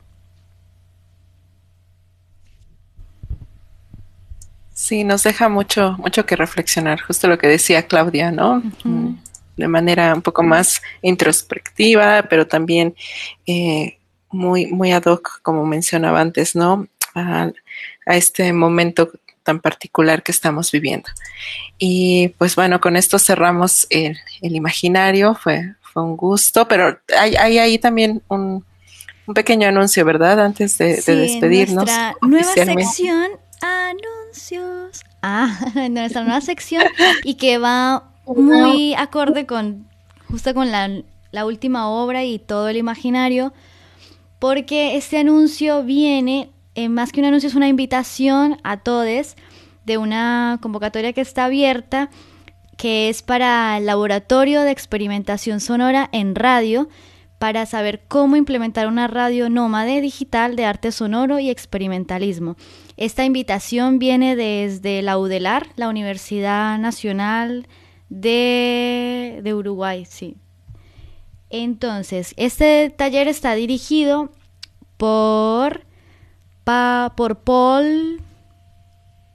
Sí, nos deja mucho, mucho que reflexionar, justo lo que decía Claudia, ¿no? Uh-huh. De manera un poco más introspectiva, pero también eh, muy, muy ad hoc, como mencionaba antes, ¿no? A, a este momento tan particular que estamos viviendo. Y pues bueno, con esto cerramos el, el imaginario, fue, fue un gusto, pero hay, hay ahí también un, un pequeño anuncio, ¿verdad? Antes de,
sí,
de despedirnos.
Nuestra nueva sección, anuncios. Ah, nuestra nueva sección y que va muy acorde con, justo con la, la última obra y todo el imaginario, porque este anuncio viene... Eh, más que un anuncio, es una invitación a todos de una convocatoria que está abierta, que es para el Laboratorio de Experimentación Sonora en Radio, para saber cómo implementar una radio nómade digital de arte sonoro y experimentalismo. Esta invitación viene desde la U D E L A R, la Universidad Nacional de, de Uruguay, sí. Entonces, este taller está dirigido por... Pa, por Paul,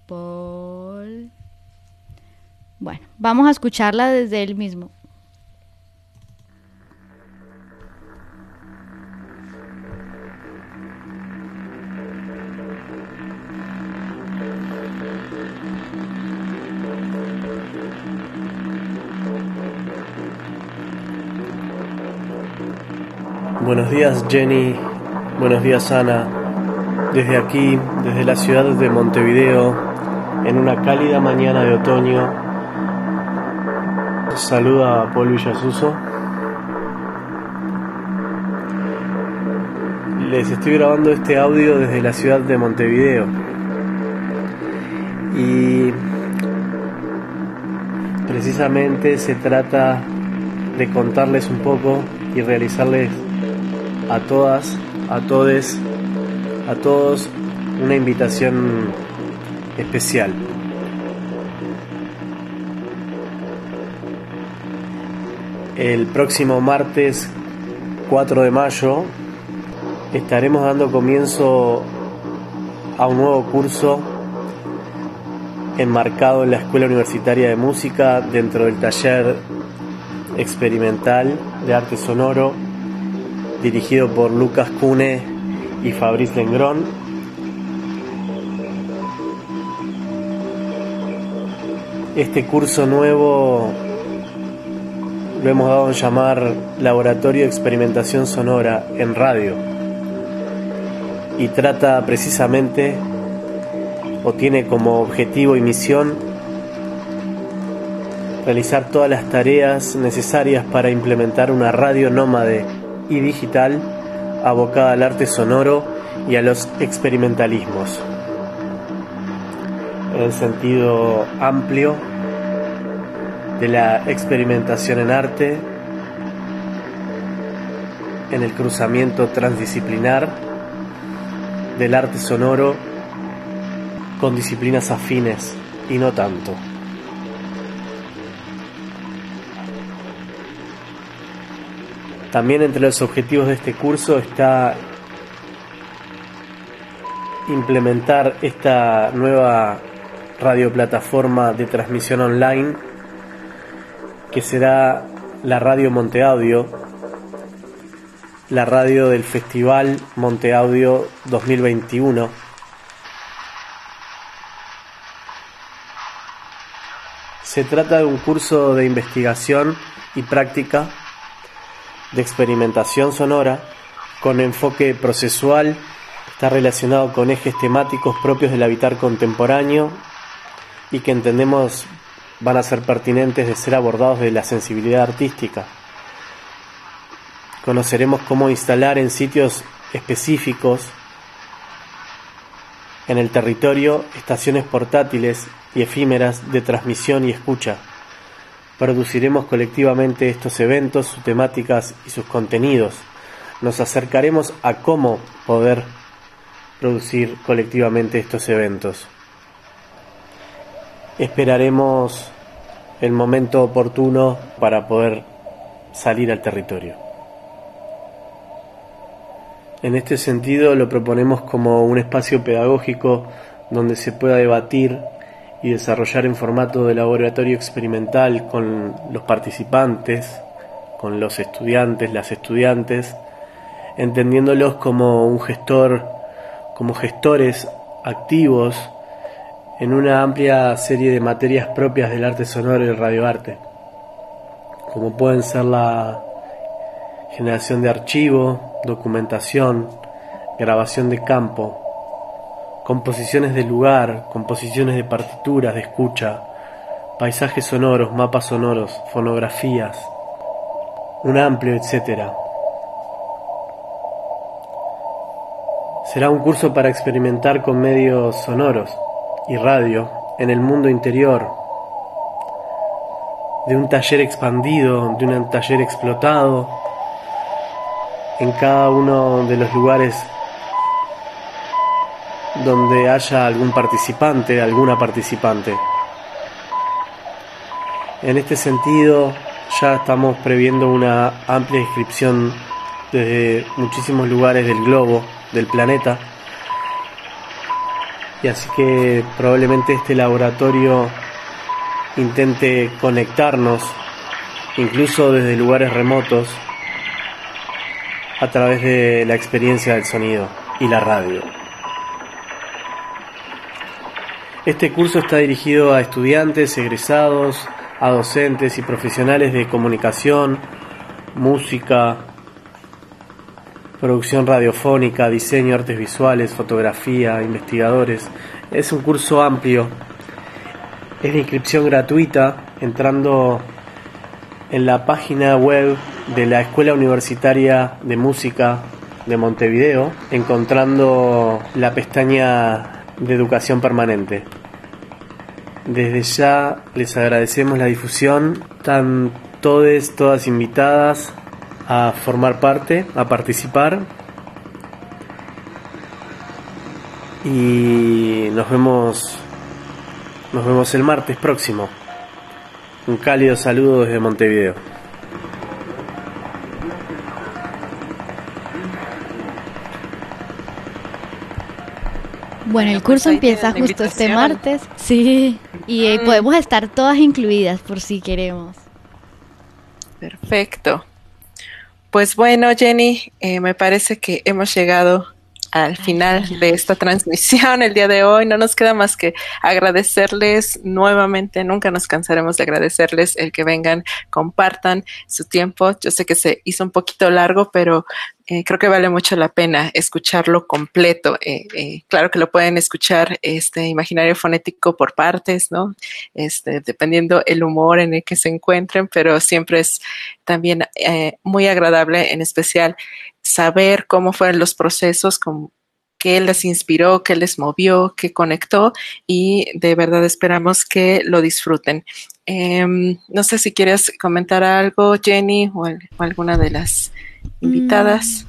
Paul. Bueno, vamos a escucharla desde él mismo.
Buenos días, Jenny. Buenos días, Ana. Desde aquí, desde la ciudad de Montevideo, en una cálida mañana de otoño, saluda a Paul Villasuso. Les estoy grabando este audio desde la ciudad de Montevideo. Y precisamente se trata de contarles un poco y realizarles a todas, a todes, a todos una invitación especial. El próximo martes cuatro de mayo estaremos dando comienzo a un nuevo curso enmarcado en la Escuela Universitaria de Música dentro del taller experimental de arte sonoro dirigido por Lucas Cune y Fabrice Lengrón. Este curso nuevo lo hemos dado en llamar Laboratorio de Experimentación Sonora en Radio, y trata precisamente, o tiene como objetivo y misión, realizar todas las tareas necesarias para implementar una radio nómade y digital abocada al arte sonoro y a los experimentalismos, en el sentido amplio de la experimentación en arte, en el cruzamiento transdisciplinar del arte sonoro con disciplinas afines y no tanto. También entre los objetivos de este curso está implementar esta nueva radioplataforma de transmisión online que será la Radio Monteaudio, la radio del Festival Monteaudio dos mil veintiuno. Se trata de un curso de investigación y práctica de experimentación sonora con enfoque procesual. Está relacionado con ejes temáticos propios del habitar contemporáneo y que entendemos van a ser pertinentes de ser abordados de la sensibilidad artística. Conoceremos cómo instalar en sitios específicos en el territorio estaciones portátiles y efímeras de transmisión y escucha. Produciremos colectivamente estos eventos, sus temáticas y sus contenidos. Nos acercaremos a cómo poder producir colectivamente estos eventos. Esperaremos el momento oportuno para poder salir al territorio. En este sentido lo proponemos como un espacio pedagógico donde se pueda debatir y desarrollar en formato de laboratorio experimental con los participantes, con los estudiantes, las estudiantes, entendiéndolos como un gestor, como gestores activos en una amplia serie de materias propias del arte sonoro y el radioarte, como pueden ser la generación de archivo, documentación, grabación de campo, composiciones de lugar, composiciones de partituras, de escucha, paisajes sonoros, mapas sonoros, fonografías, un amplio etcétera. Será un curso para experimentar con medios sonoros y radio en el mundo interior, de un taller expandido, de un taller explotado, en cada uno de los lugares donde haya algún participante, alguna participante. En este sentido, ya estamos previendo una amplia inscripción desde muchísimos lugares del globo, del planeta, y así que probablemente este laboratorio intente conectarnos, incluso desde lugares remotos, a través de la experiencia del sonido y la radio. Este curso está dirigido a estudiantes, egresados, a docentes y profesionales de comunicación, música, producción radiofónica, diseño, artes visuales, fotografía, investigadores. Es un curso amplio. Es de inscripción gratuita, entrando en la página web de la Escuela Universitaria de Música de Montevideo, encontrando la pestaña de educación permanente. Desde ya les agradecemos la difusión. Están todes, todas invitadas a formar parte, a participar. Y nos vemos, nos vemos el martes próximo. Un cálido saludo desde Montevideo.
Bueno, el curso empieza justo este martes, sí, y eh, podemos estar todas incluidas por si queremos.
Perfecto. Pues bueno, Jenny, eh, me parece que hemos llegado al final de esta transmisión el día de hoy. No nos queda más que agradecerles nuevamente, nunca nos cansaremos de agradecerles el que vengan, compartan su tiempo. Yo sé que se hizo un poquito largo, pero eh, creo que vale mucho la pena escucharlo completo. Eh, eh, claro que lo pueden escuchar este imaginario fonético por partes, ¿no? Este, dependiendo el humor en el que se encuentren, pero siempre es también eh, muy agradable, en especial saber cómo fueron los procesos, cómo, qué les inspiró, qué les movió, qué conectó, y de verdad esperamos que lo disfruten. Eh, no sé si quieres comentar algo, Jenny, o, el, o alguna de las invitadas.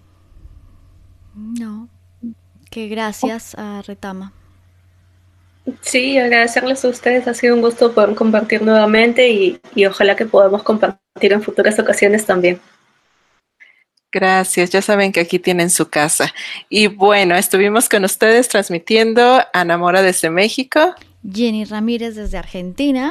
Mm, no, que gracias a Retama.
Sí, agradecerles a ustedes, ha sido un gusto poder compartir nuevamente y, y ojalá que podamos compartir en futuras ocasiones también.
Gracias, ya saben que aquí tienen su casa. Y bueno, estuvimos con ustedes transmitiendo Ana Mora desde México,
Jenny Ramírez desde Argentina,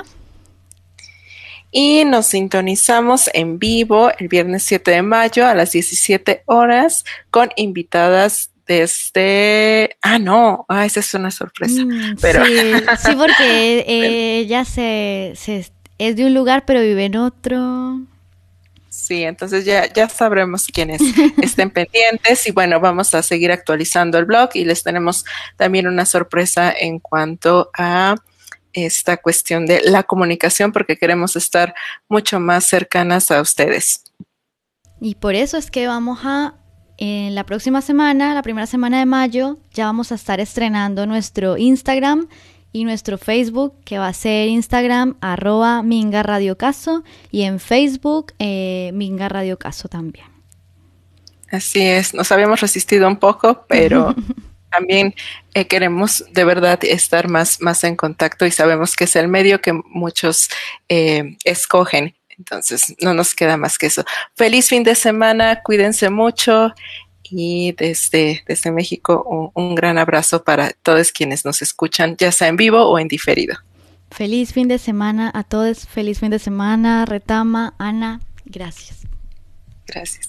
y nos sintonizamos en vivo el viernes siete de mayo a las diecisiete horas con invitadas desde... Ah, no, ah, esa es una sorpresa.
Mm,
pero...
sí, sí, porque eh, ella se, se, es de un lugar pero vive en otro...
Sí, entonces ya, ya sabremos quiénes estén pendientes y bueno, vamos a seguir actualizando el blog y les tenemos también una sorpresa en cuanto a esta cuestión de la comunicación porque queremos estar mucho más cercanas a ustedes.
Y por eso es que vamos a, en la próxima semana, la primera semana de mayo, ya vamos a estar estrenando nuestro Instagram y nuestro Facebook, que va a ser Instagram, arroba Minga Radio Caso, y en Facebook, eh, Minga Radio Caso también.
Así es, nos habíamos resistido un poco, pero también eh, queremos de verdad estar más, más en contacto y sabemos que es el medio que muchos eh, escogen, entonces no nos queda más que eso. Feliz fin de semana, cuídense mucho. Y desde, desde México un, un gran abrazo para todos quienes nos escuchan, ya sea en vivo o en diferido.
Feliz fin de semana a todos, feliz fin de semana, Retama, Ana, gracias.
Gracias.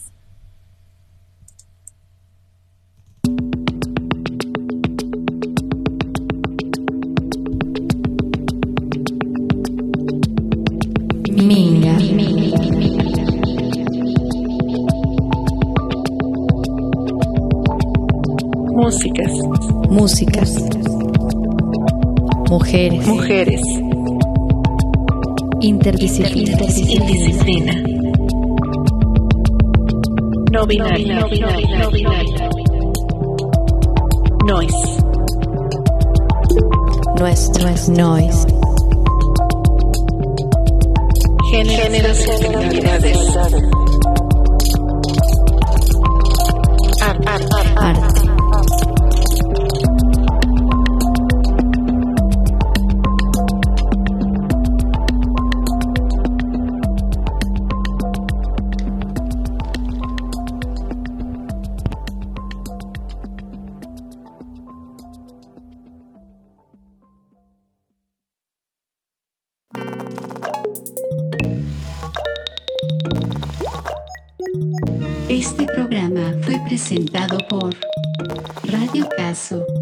Minga.
Músicas.
Músicas. Mujeres.
Mujeres.
Interdisciplina.
Interdisciplina. No binaria. No binaria. No binaria. Noise.
Nuestro es noise.
Géneros y finalidades. Arte.
Arte.
Este programa fue presentado por Radio Caso.